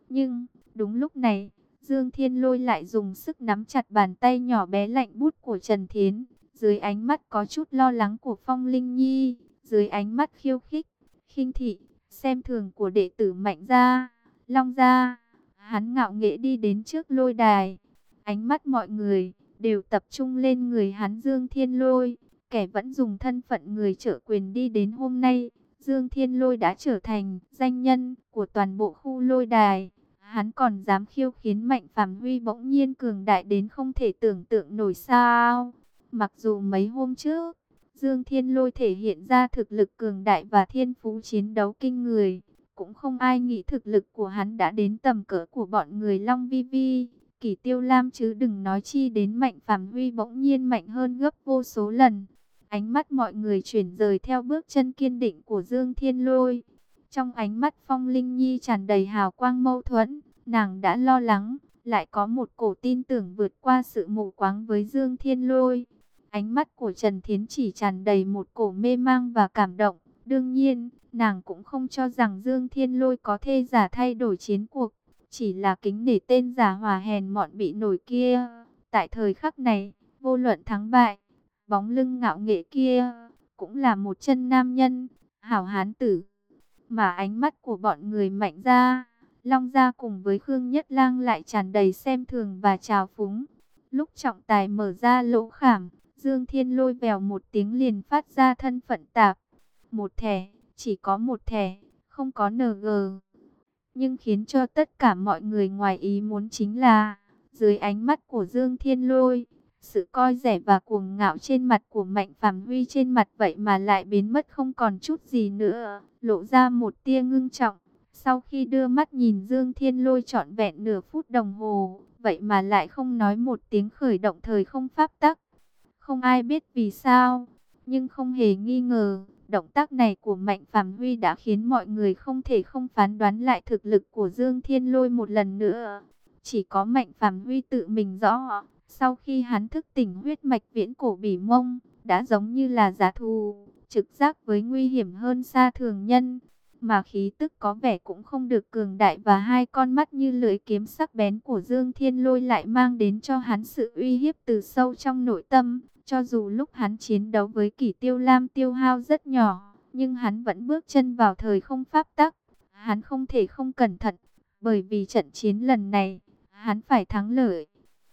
Nhưng, đúng lúc này, Dương Thiên Lôi lại dùng sức nắm chặt bàn tay nhỏ bé lạnh buốt của Trần Thiến. Dưới ánh mắt có chút lo lắng của Phong Linh Nhi, dưới ánh mắt khiêu khích, khinh thị, xem thường của đệ tử Mạnh gia, Long gia, hắn ngạo nghễ đi đến trước lôi đài. Ánh mắt mọi người đều tập trung lên người hắn Dương Thiên Lôi, kẻ vẫn dùng thân phận người trợ quyền đi đến hôm nay. Dương Thiên Lôi đã trở thành danh nhân của toàn bộ khu lôi đài. Hắn còn dám khiêu khiến Mạnh Phàm Huy bỗng nhiên cường đại đến không thể tưởng tượng nổi sao. Mặc dù mấy hôm trước, Dương Thiên Lôi thể hiện ra thực lực cường đại và thiên phú chiến đấu kinh người, cũng không ai nghĩ thực lực của hắn đã đến tầm cỡ của bọn người Long Vi Vi, Kỷ Tiêu Lam, chứ đừng nói chi đến Mạnh Phàm Huy bỗng nhiên mạnh hơn gấp vô số lần. Ánh mắt mọi người chuyển rời theo bước chân kiên định của Dương Thiên Lôi. Trong ánh mắt Phong Linh Nhi tràn đầy hào quang mâu thuẫn, nàng đã lo lắng, lại có một cổ tin tưởng vượt qua sự mù quáng với Dương Thiên Lôi. Ánh mắt của Trần Thiến chỉ tràn đầy một cổ mê mang và cảm động. Đương nhiên, nàng cũng không cho rằng Dương Thiên Lôi có thể giả thay đổi chiến cuộc, chỉ là kính nể tên giả hòa hèn mọn bị nổi kia. Tại thời khắc này, vô luận thắng bại, bóng lưng ngạo nghễ kia cũng là một chân nam nhân, hảo hán tử. Mà ánh mắt của bọn người Mạnh gia, Long gia cùng với Khương Nhất Lang lại tràn đầy xem thường và trào phúng. Lúc trọng tài mở ra lỗ khảm, Dương Thiên Lôi vèo một tiếng liền phát ra thân phận tạp. Một thẻ, chỉ có một thẻ, không có en giê. Nhưng khiến cho tất cả mọi người ngoài ý muốn chính là, dưới ánh mắt của Dương Thiên Lôi, sự coi rẻ và cuồng ngạo trên mặt của Mạnh Phàm Huy trên mặt vậy mà lại biến mất không còn chút gì nữa, lộ ra một tia ngưng trọng. Sau khi đưa mắt nhìn Dương Thiên Lôi trọn vẹn nửa phút đồng hồ, vậy mà lại không nói một tiếng khởi động thời không pháp tắc. Không ai biết vì sao, nhưng không hề nghi ngờ, động tác này của Mạnh Phàm Huy đã khiến mọi người không thể không phán đoán lại thực lực của Dương Thiên Lôi một lần nữa. Chỉ có Mạnh Phàm Huy tự mình rõ, sau khi hắn thức tỉnh huyết mạch viễn cổ bỉ mông, đã giống như là giá thù, trực giác với nguy hiểm hơn xa thường nhân. Mà khí tức có vẻ cũng không được cường đại và hai con mắt như lưỡi kiếm sắc bén của Dương Thiên Lôi lại mang đến cho hắn sự uy hiếp từ sâu trong nội tâm. Cho dù lúc hắn chiến đấu với Kỷ Tiêu Lam tiêu hao rất nhỏ, nhưng hắn vẫn bước chân vào thời không pháp tắc. Hắn không thể không cẩn thận, bởi vì trận chiến lần này, hắn phải thắng lợi.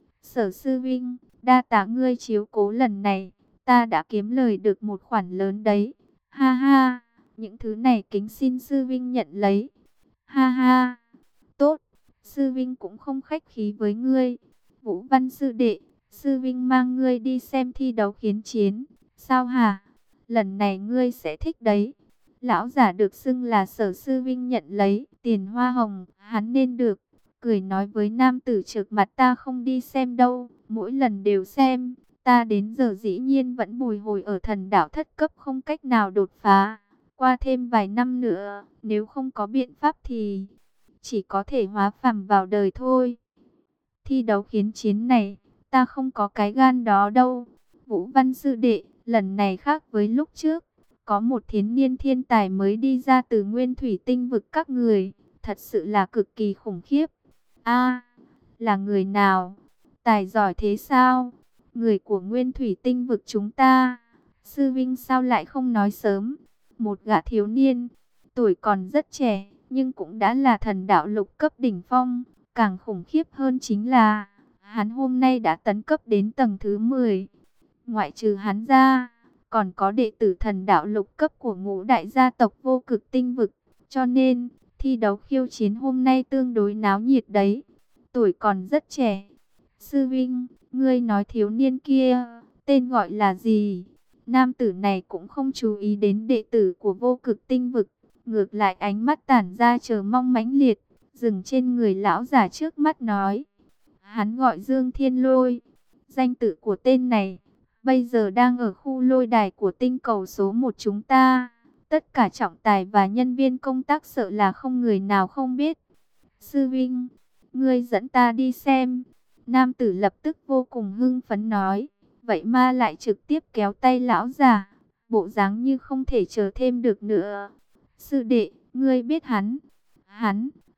Sở sư vinh, đa tạ ngươi chiếu cố lần này, ta đã kiếm lời được một khoản lớn đấy. Ha ha, những thứ này kính xin sư vinh nhận lấy. Ha ha, tốt, sư vinh cũng không khách khí với ngươi. Vũ Văn sư đệ, sư vinh mang ngươi đi xem thi đấu khiến chiến. Sao hả? Lần này ngươi sẽ thích đấy. Lão giả được xưng là Sở sư vinh nhận lấy tiền hoa hồng, hắn nên được. Cười nói với nam tử trước mặt, ta không đi xem đâu, mỗi lần đều xem. Ta đến giờ dĩ nhiên vẫn bồi hồi ở thần đảo thất cấp, không cách nào đột phá. Qua thêm vài năm nữa, nếu không có biện pháp thì chỉ có thể hóa phàm vào đời thôi. Thi đấu khiến chiến này, ta không có cái gan đó đâu. Vũ Văn sư đệ, lần này khác với lúc trước. Có một thiếu niên thiên tài mới đi ra từ nguyên thủy tinh vực các người. Thật sự là cực kỳ khủng khiếp. A, là người nào? Tài giỏi thế sao? Người của nguyên thủy tinh vực chúng ta. Sư vinh sao lại không nói sớm? Một gã thiếu niên, tuổi còn rất trẻ, nhưng cũng đã là thần đạo lục cấp đỉnh phong. Càng khủng khiếp hơn chính là, hắn hôm nay đã tấn cấp đến tầng thứ mười. Ngoại trừ hắn ra, còn có đệ tử thần đạo lục cấp của ngũ đại gia tộc vô cực tinh vực. Cho nên, thi đấu khiêu chiến hôm nay tương đối náo nhiệt đấy. Tuổi còn rất trẻ. Sư vinh, ngươi nói thiếu niên kia, tên gọi là gì? Nam tử này cũng không chú ý đến đệ tử của vô cực tinh vực. Ngược lại ánh mắt tản ra chờ mong mãnh liệt, dừng trên người lão già trước mắt nói. Hắn gọi Dương Thiên Lôi. Danh tự của tên này bây giờ đang ở khu lôi đài của tinh cầu số một chúng ta. Tất cả trọng tài và nhân viên công tác sợ là không người nào không biết. Sư vinh, ngươi dẫn ta đi xem. Nam tử lập tức vô cùng hưng phấn nói. Vậy mà lại trực tiếp kéo tay lão già, bộ dáng như không thể chờ thêm được nữa. Sư đệ, ngươi biết hắn? Hắn,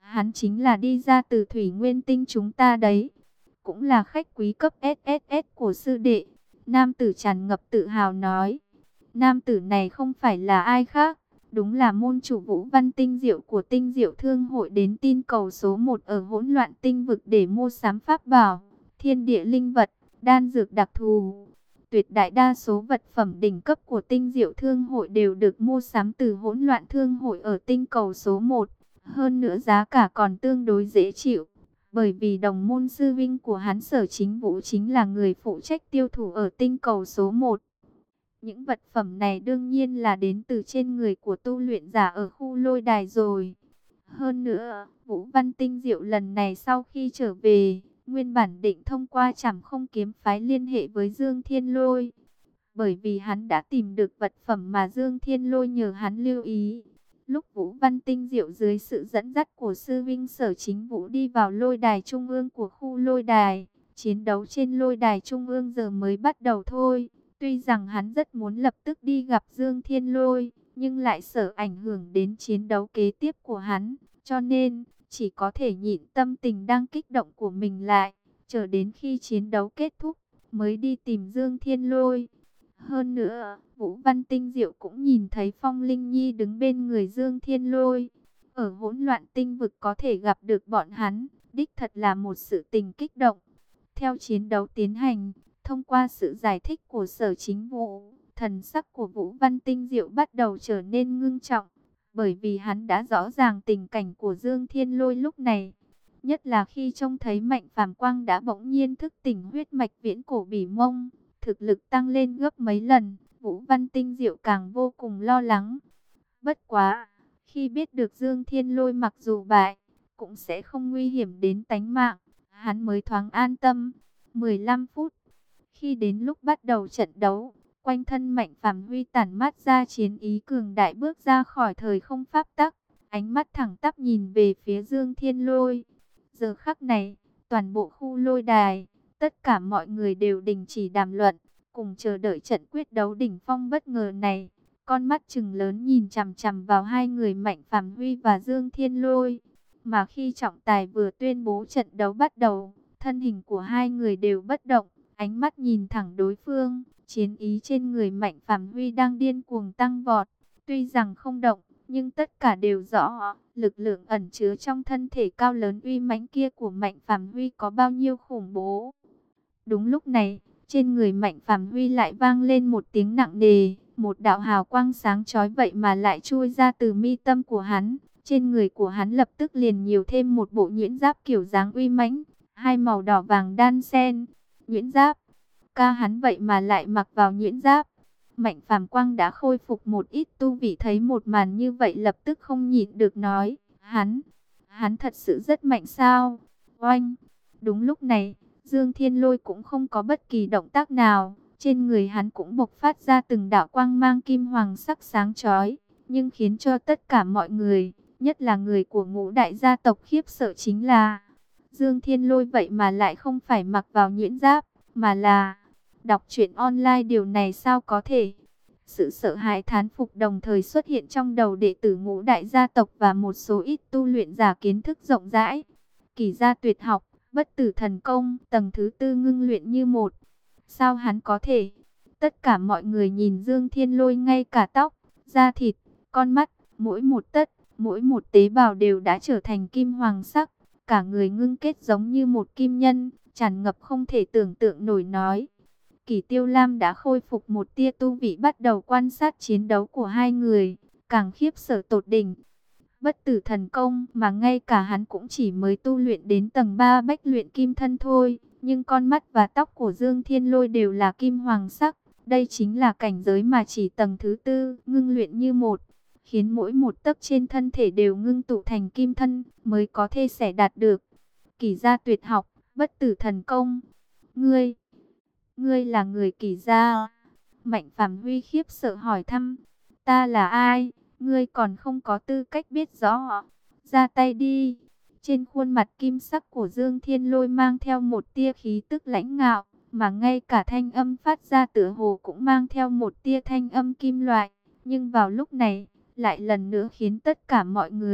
Hắn chính là đi ra từ Thủy Nguyên Tinh chúng ta đấy. Cũng là khách quý cấp ét ét ét của sư đệ. Nam tử tràn ngập tự hào nói. Nam tử này không phải là ai khác. Đúng là môn chủ Vũ Văn Tinh Diệu của Tinh Diệu Thương hội đến tin cầu số một ở hỗn loạn tinh vực để mua sắm pháp bảo, thiên địa linh vật, đan dược đặc thù. Tuyệt đại đa số vật phẩm đỉnh cấp của Tinh Diệu Thương hội đều được mua sắm từ hỗn loạn thương hội ở tinh cầu số một. Hơn nữa giá cả còn tương đối dễ chịu. Bởi vì đồng môn sư vinh của hắn Sở Chính Vũ chính là người phụ trách tiêu thụ ở tinh cầu số một. Những vật phẩm này đương nhiên là đến từ trên người của tu luyện giả ở khu lôi đài rồi. Hơn nữa, Vũ Văn Tinh Diệu lần này sau khi trở về, nguyên bản định thông qua Trảm Không Kiếm phái liên hệ với Dương Thiên Lôi. Bởi vì hắn đã tìm được vật phẩm mà Dương Thiên Lôi nhờ hắn lưu ý. Lúc Vũ Văn Tinh Diệu dưới sự dẫn dắt của sư vinh Sở Chính Vũ đi vào lôi đài trung ương của khu lôi đài, chiến đấu trên lôi đài trung ương giờ mới bắt đầu thôi. Tuy rằng hắn rất muốn lập tức đi gặp Dương Thiên Lôi, nhưng lại sợ ảnh hưởng đến chiến đấu kế tiếp của hắn, cho nên chỉ có thể nhịn tâm tình đang kích động của mình lại, chờ đến khi chiến đấu kết thúc mới đi tìm Dương Thiên Lôi. Hơn nữa, Vũ Văn Tinh Diệu cũng nhìn thấy Phong Linh Nhi đứng bên người Dương Thiên Lôi. Ở hỗn loạn tinh vực có thể gặp được bọn hắn, đích thật là một sự tình kích động. Theo chiến đấu tiến hành, thông qua sự giải thích của Sở Chính Vũ, thần sắc của Vũ Văn Tinh Diệu bắt đầu trở nên ngưng trọng. Bởi vì hắn đã rõ ràng tình cảnh của Dương Thiên Lôi lúc này. Nhất là khi trông thấy Mạnh Phàm Quang đã bỗng nhiên thức tỉnh huyết mạch viễn cổ bỉ mông. Thực lực tăng lên gấp mấy lần, Vũ Văn Tinh Diệu càng vô cùng lo lắng. Bất quá, khi biết được Dương Thiên Lôi mặc dù bại, cũng sẽ không nguy hiểm đến tánh mạng, hắn mới thoáng an tâm. mười lăm phút, khi đến lúc bắt đầu trận đấu, quanh thân Mạnh Phàm Huy tản mát ra chiến ý cường đại bước ra khỏi thời không pháp tắc, ánh mắt thẳng tắp nhìn về phía Dương Thiên Lôi. Giờ khắc này, toàn bộ khu lôi đài, tất cả mọi người đều đình chỉ đàm luận, cùng chờ đợi trận quyết đấu đỉnh phong bất ngờ này. Con mắt trừng lớn nhìn chằm chằm vào hai người Mạnh Phàm Huy và Dương Thiên Lôi. Mà khi trọng tài vừa tuyên bố trận đấu bắt đầu, thân hình của hai người đều bất động, ánh mắt nhìn thẳng đối phương. Chiến ý trên người Mạnh Phàm Huy đang điên cuồng tăng vọt. Tuy rằng không động, nhưng tất cả đều rõ lực lượng ẩn chứa trong thân thể cao lớn uy mãnh kia của Mạnh Phàm Huy có bao nhiêu khủng bố. Đúng lúc này, trên người Mạnh Phàm Huy lại vang lên một tiếng nặng nề, một đạo hào quang sáng chói vậy mà lại chui ra từ mi tâm của hắn. Trên người của hắn lập tức liền nhiều thêm một bộ nhuyễn giáp kiểu dáng uy mãnh, hai màu đỏ vàng đan xen. Nhuyễn giáp, ca hắn vậy mà lại mặc vào nhuyễn giáp. Mạnh Phàm Quang đã khôi phục một ít tu vị, thấy một màn như vậy lập tức không nhịn được nói, hắn, hắn thật sự rất mạnh sao? Oanh! Đúng lúc này, Dương Thiên Lôi cũng không có bất kỳ động tác nào, trên người hắn cũng bộc phát ra từng đạo quang mang kim hoàng sắc sáng chói, nhưng khiến cho tất cả mọi người, nhất là người của ngũ đại gia tộc khiếp sợ chính là Dương Thiên Lôi vậy mà lại không phải mặc vào nhuyễn giáp, mà là đọc truyện online. Điều này sao có thể? Sự sợ hãi thán phục đồng thời xuất hiện trong đầu đệ tử ngũ đại gia tộc và một số ít tu luyện giả kiến thức rộng rãi. Kỳ gia tuyệt học, bất tử thần công, tầng thứ tư ngưng luyện như một. Sao hắn có thể? Tất cả mọi người nhìn Dương Thiên Lôi, ngay cả tóc, da thịt, con mắt, mỗi một tấc, mỗi một tế bào đều đã trở thành kim hoàng sắc. Cả người ngưng kết giống như một kim nhân, tràn ngập không thể tưởng tượng nổi nói. Kỳ Tiêu Lam đã khôi phục một tia tu vị, bắt đầu quan sát chiến đấu của hai người, càng khiếp sợ tột đỉnh. Bất tử thần công mà ngay cả hắn cũng chỉ mới tu luyện đến tầng ba bách luyện kim thân thôi, nhưng con mắt và tóc của Dương Thiên Lôi đều là kim hoàng sắc. Đây chính là cảnh giới mà chỉ tầng thứ tư ngưng luyện như một, khiến mỗi một tấc trên thân thể đều ngưng tụ thành kim thân mới có thể sẽ đạt được. Kỳ gia tuyệt học, bất tử thần công. Ngươi, ngươi là người Kỳ gia? Mạnh Phàm Huy khiếp sợ hỏi thăm. Ta là ai? Ngươi còn không có tư cách biết rõ. Ra tay đi. Trên khuôn mặt kim sắc của Dương Thiên Lôi mang theo một tia khí tức lãnh ngạo, mà ngay cả thanh âm phát ra tựa hồ cũng mang theo một tia thanh âm kim loại. Nhưng vào lúc này, lại lần nữa khiến tất cả mọi người,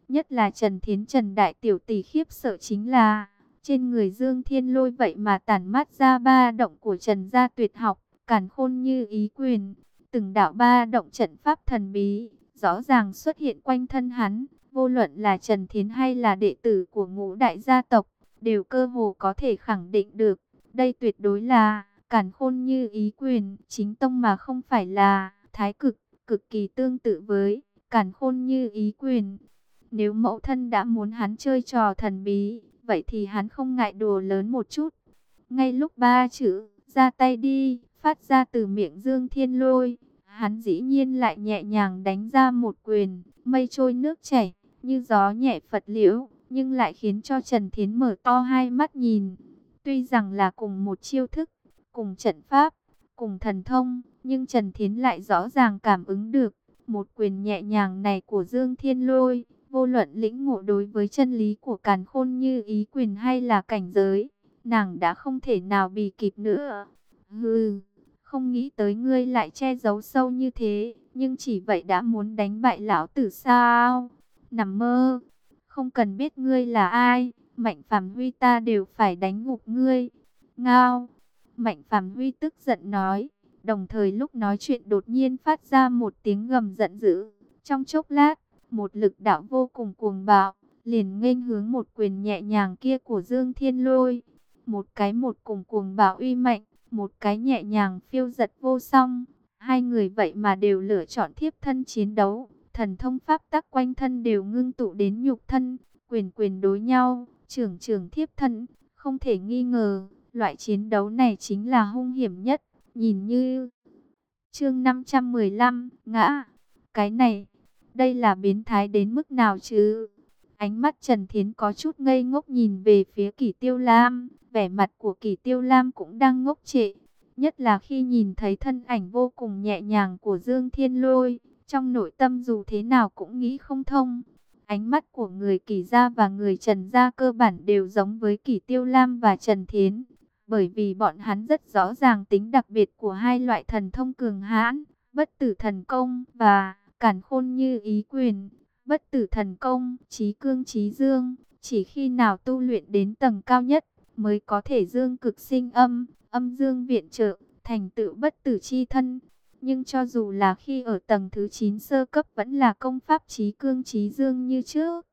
Nhất là Trần Thiến Trần đại tiểu tỷ khiếp sợ chính là trên người Dương Thiên Lôi vậy mà tản mát ra ba động của Trần gia tuyệt học, càn khôn như ý quyền. Từng đạo ba động trận pháp thần bí, rõ ràng xuất hiện quanh thân hắn. Vô luận là Trần Thiến hay là đệ tử của ngũ đại gia tộc, đều cơ hồ có thể khẳng định được. Đây tuyệt đối là càn khôn như ý quyền, chính tông mà không phải là thái cực, cực kỳ tương tự với càn khôn như ý quyền. Nếu mẫu thân đã muốn hắn chơi trò thần bí, vậy thì hắn không ngại đùa lớn một chút. Ngay lúc ba chữ ra tay đi phát ra từ miệng Dương Thiên Lôi, hắn dĩ nhiên lại nhẹ nhàng đánh ra một quyền, mây trôi nước chảy, như gió nhẹ phật liễu, nhưng lại khiến cho Trần Thiến mở to hai mắt nhìn. Tuy rằng là cùng một chiêu thức, cùng trận pháp, cùng thần thông, nhưng Trần Thiến lại rõ ràng cảm ứng được một quyền nhẹ nhàng này của Dương Thiên Lôi. Vô luận lĩnh ngộ đối với chân lý của càn khôn như ý quyền hay là cảnh giới, nàng đã không thể nào bì kịp nữa. Hừ, không nghĩ tới ngươi lại che giấu sâu như thế, nhưng chỉ vậy đã muốn đánh bại lão tử sao? Nằm mơ, không cần biết ngươi là ai, Mạnh Phàm Huy ta đều phải đánh gục ngươi. Ngao, Mạnh Phàm Huy tức giận nói, đồng thời lúc nói chuyện đột nhiên phát ra một tiếng gầm giận dữ. Trong chốc lát, một lực đạo vô cùng cuồng bạo, liền nghênh hướng một quyền nhẹ nhàng kia của Dương Thiên Lôi. Một cái một cùng cuồng bạo uy mạnh, một cái nhẹ nhàng phiêu dật vô song. Hai người vậy mà đều lựa chọn thiếp thân chiến đấu, thần thông pháp tắc quanh thân đều ngưng tụ đến nhục thân, quyền quyền đối nhau, trưởng trưởng thiếp thân. Không thể nghi ngờ, loại chiến đấu này chính là hung hiểm nhất, nhìn như... Chương năm trăm mười lăm, ngã. Cái này, đây là biến thái đến mức nào chứ? Ánh mắt Trần Thiến có chút ngây ngốc nhìn về phía Kỷ Tiêu Lam, vẻ mặt của Kỷ Tiêu Lam cũng đang ngốc trệ, nhất là khi nhìn thấy thân ảnh vô cùng nhẹ nhàng của Dương Thiên Lôi, trong nội tâm dù thế nào cũng nghĩ không thông. Ánh mắt của người Kỷ gia và người Trần gia cơ bản đều giống với Kỷ Tiêu Lam và Trần Thiến, bởi vì bọn hắn rất rõ ràng tính đặc biệt của hai loại thần thông cường hãn, bất tử thần công và càn khôn như ý quyền. Bất tử thần công, chí cương chí dương, chỉ khi nào tu luyện đến tầng cao nhất mới có thể dương cực sinh âm, âm dương viện trợ, thành tựu bất tử chi thân. Nhưng cho dù là khi ở tầng thứ chín sơ cấp vẫn là công pháp chí cương chí dương như trước.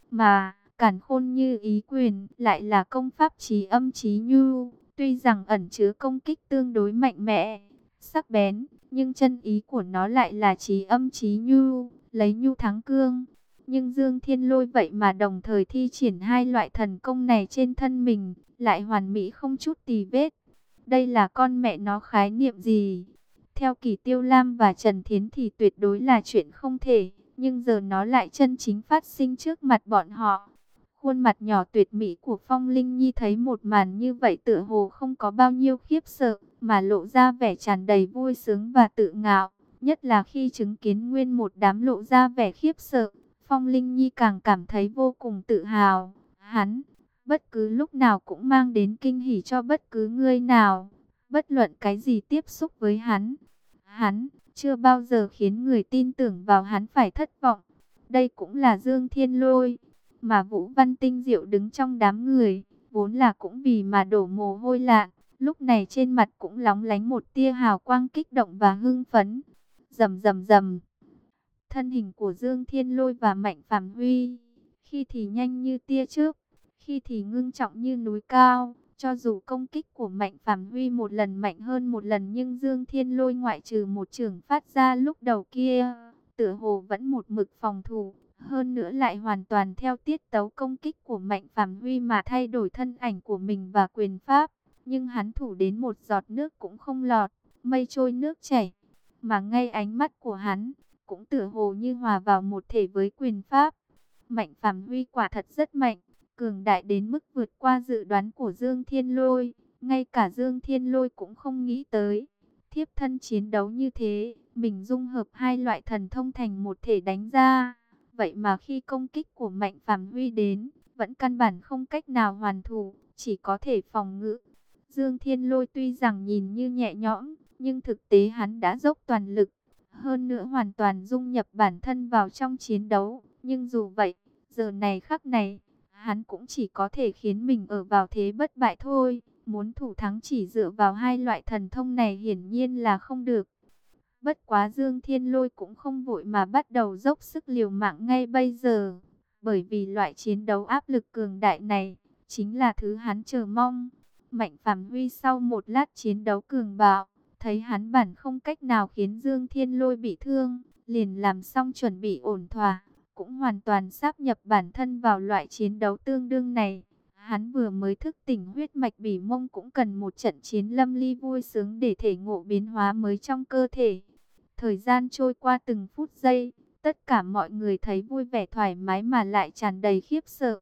Mà càn khôn như ý quyền lại là công pháp chí âm chí nhu, tuy rằng ẩn chứa công kích tương đối mạnh mẽ, sắc bén, nhưng chân ý của nó lại là chí âm chí nhu, lấy nhu thắng cương. Nhưng Dương Thiên Lôi vậy mà đồng thời thi triển hai loại thần công này trên thân mình, lại hoàn mỹ không chút tì vết. Đây là con mẹ nó khái niệm gì? Theo Kỷ Tiêu Lam và Trần Thiến thì tuyệt đối là chuyện không thể, nhưng giờ nó lại chân chính phát sinh trước mặt bọn họ. Khuôn mặt nhỏ tuyệt mỹ của Phong Linh Nhi thấy một màn như vậy tựa hồ không có bao nhiêu khiếp sợ, mà lộ ra vẻ tràn đầy vui sướng và tự ngạo. Nhất là khi chứng kiến nguyên một đám lộ ra vẻ khiếp sợ, Phong Linh Nhi càng cảm thấy vô cùng tự hào. Hắn, bất cứ lúc nào cũng mang đến kinh hỉ cho bất cứ người nào, bất luận cái gì tiếp xúc với hắn. Hắn, chưa bao giờ khiến người tin tưởng vào hắn phải thất vọng. Đây cũng là Dương Thiên Lôi. Mà Vũ Văn Tinh Diệu đứng trong đám người, vốn là cũng vì mà đổ mồ hôi lạnh, lúc này trên mặt cũng lóng lánh một tia hào quang kích động và hưng phấn. Rầm rầm rầm. Thân hình của Dương Thiên Lôi và Mạnh Phàm Huy, khi thì nhanh như tia chớp, khi thì ngưng trọng như núi cao. Cho dù công kích của Mạnh Phàm Huy một lần mạnh hơn một lần, nhưng Dương Thiên Lôi ngoại trừ một chưởng phát ra lúc đầu kia, tựa hồ vẫn một mực phòng thủ. Hơn nữa lại hoàn toàn theo tiết tấu công kích của Mạnh Phàm Huy mà thay đổi thân ảnh của mình và quyền pháp. Nhưng hắn thủ đến một giọt nước cũng không lọt, mây trôi nước chảy. Mà ngay ánh mắt của hắn cũng tựa hồ như hòa vào một thể với quyền pháp. Mạnh Phàm Huy quả thật rất mạnh, cường đại đến mức vượt qua dự đoán của Dương Thiên Lôi. Ngay cả Dương Thiên Lôi cũng không nghĩ tới, thiếp thân chiến đấu như thế, mình dung hợp hai loại thần thông thành một thể đánh ra. Vậy mà khi công kích của Mạnh Phàm Huy đến, vẫn căn bản không cách nào hoàn thủ, chỉ có thể phòng ngự. Dương Thiên Lôi tuy rằng nhìn như nhẹ nhõm, nhưng thực tế hắn đã dốc toàn lực, hơn nữa hoàn toàn dung nhập bản thân vào trong chiến đấu. Nhưng dù vậy, Giờ này khắc này, hắn cũng chỉ có thể khiến mình ở vào thế bất bại thôi. Muốn thủ thắng chỉ dựa vào hai loại thần thông này hiển nhiên là không được. Bất quá Dương Thiên Lôi cũng không vội mà bắt đầu dốc sức liều mạng ngay bây giờ. Bởi vì loại chiến đấu áp lực cường đại này, chính là thứ hắn chờ mong. Mạnh Phàm Huy sau một lát chiến đấu cường bạo, thấy hắn bản không cách nào khiến Dương Thiên Lôi bị thương, liền làm xong chuẩn bị ổn thỏa, cũng hoàn toàn sáp nhập bản thân vào loại chiến đấu tương đương này. Hắn vừa mới thức tỉnh huyết mạch bỉ mông cũng cần một trận chiến lâm ly vui sướng để thể ngộ biến hóa mới trong cơ thể. Thời gian trôi qua từng phút giây, tất cả mọi người thấy vui vẻ thoải mái mà lại tràn đầy khiếp sợ.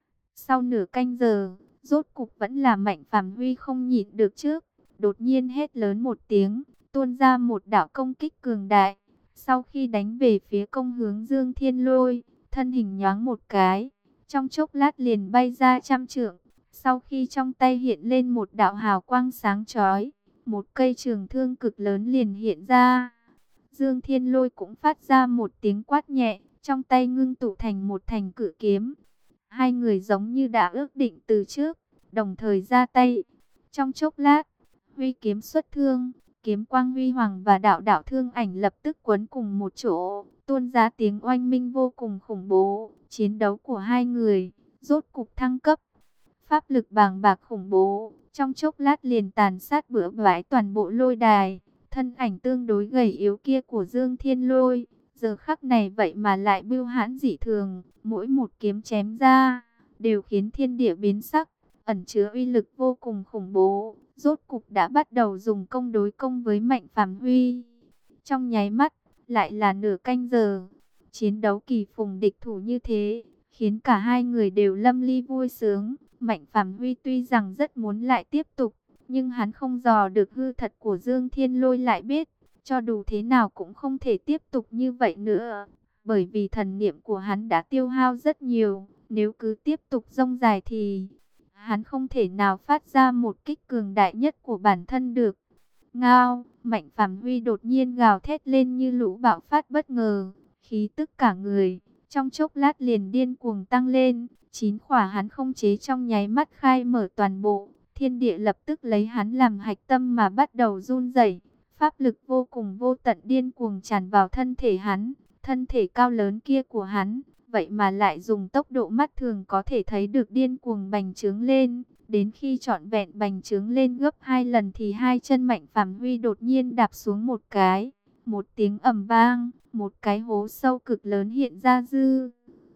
Sau nửa canh giờ, rốt cục vẫn là Mạnh Phàm Huy không nhịn được trước, đột nhiên hét lớn một tiếng, tuôn ra một đạo công kích cường đại. Sau khi đánh về phía công hướng Dương Thiên Lôi, thân hình nhoáng một cái, trong chốc lát liền bay ra trăm trượng. Sau khi trong tay hiện lên một đạo hào quang sáng chói, một cây trường thương cực lớn liền hiện ra. Dương Thiên Lôi cũng phát ra một tiếng quát nhẹ, trong tay ngưng tụ thành một thành cự kiếm. Hai người giống như đã ước định từ trước, đồng thời ra tay. Trong chốc lát, huy kiếm xuất thương, kiếm quang huy hoàng và đạo đạo thương ảnh lập tức quấn cùng một chỗ, tuôn ra tiếng oanh minh vô cùng khủng bố. Chiến đấu của hai người rốt cục thăng cấp. Pháp lực bàng bạc khủng bố, trong chốc lát liền tàn sát bừa bãi toàn bộ lôi đài. Thân ảnh tương đối gầy yếu kia của Dương Thiên Lôi, giờ khắc này vậy mà lại bưu hãn dị thường, mỗi một kiếm chém ra, đều khiến thiên địa biến sắc, ẩn chứa uy lực vô cùng khủng bố, rốt cục đã bắt đầu dùng công đối công với Mạnh Phàm Huy. Trong nháy mắt, lại là nửa canh giờ, chiến đấu kỳ phùng địch thủ như thế, khiến cả hai người đều lâm ly vui sướng. Mạnh Phàm Huy tuy rằng rất muốn lại tiếp tục, nhưng hắn không dò được hư thật của Dương Thiên Lôi lại biết, cho dù thế nào cũng không thể tiếp tục như vậy nữa. Bởi vì thần niệm của hắn đã tiêu hao rất nhiều, nếu cứ tiếp tục dông dài thì hắn không thể nào phát ra một kích cường đại nhất của bản thân được. Ngao, Mạnh Phàm Huy đột nhiên gào thét lên như lũ bạo phát bất ngờ, khí tức cả người, trong chốc lát liền điên cuồng tăng lên, chín khỏa hắn không chế trong nháy mắt khai mở toàn bộ. Thiên địa lập tức lấy hắn làm hạch tâm mà bắt đầu run rẩy, pháp lực vô cùng vô tận điên cuồng tràn vào thân thể hắn, thân thể cao lớn kia của hắn, vậy mà lại dùng tốc độ mắt thường có thể thấy được điên cuồng bành trướng lên, đến khi trọn vẹn bành trướng lên gấp hai lần thì hai chân Mạnh Phàm Huy đột nhiên đạp xuống một cái, một tiếng ầm vang, một cái hố sâu cực lớn hiện ra dư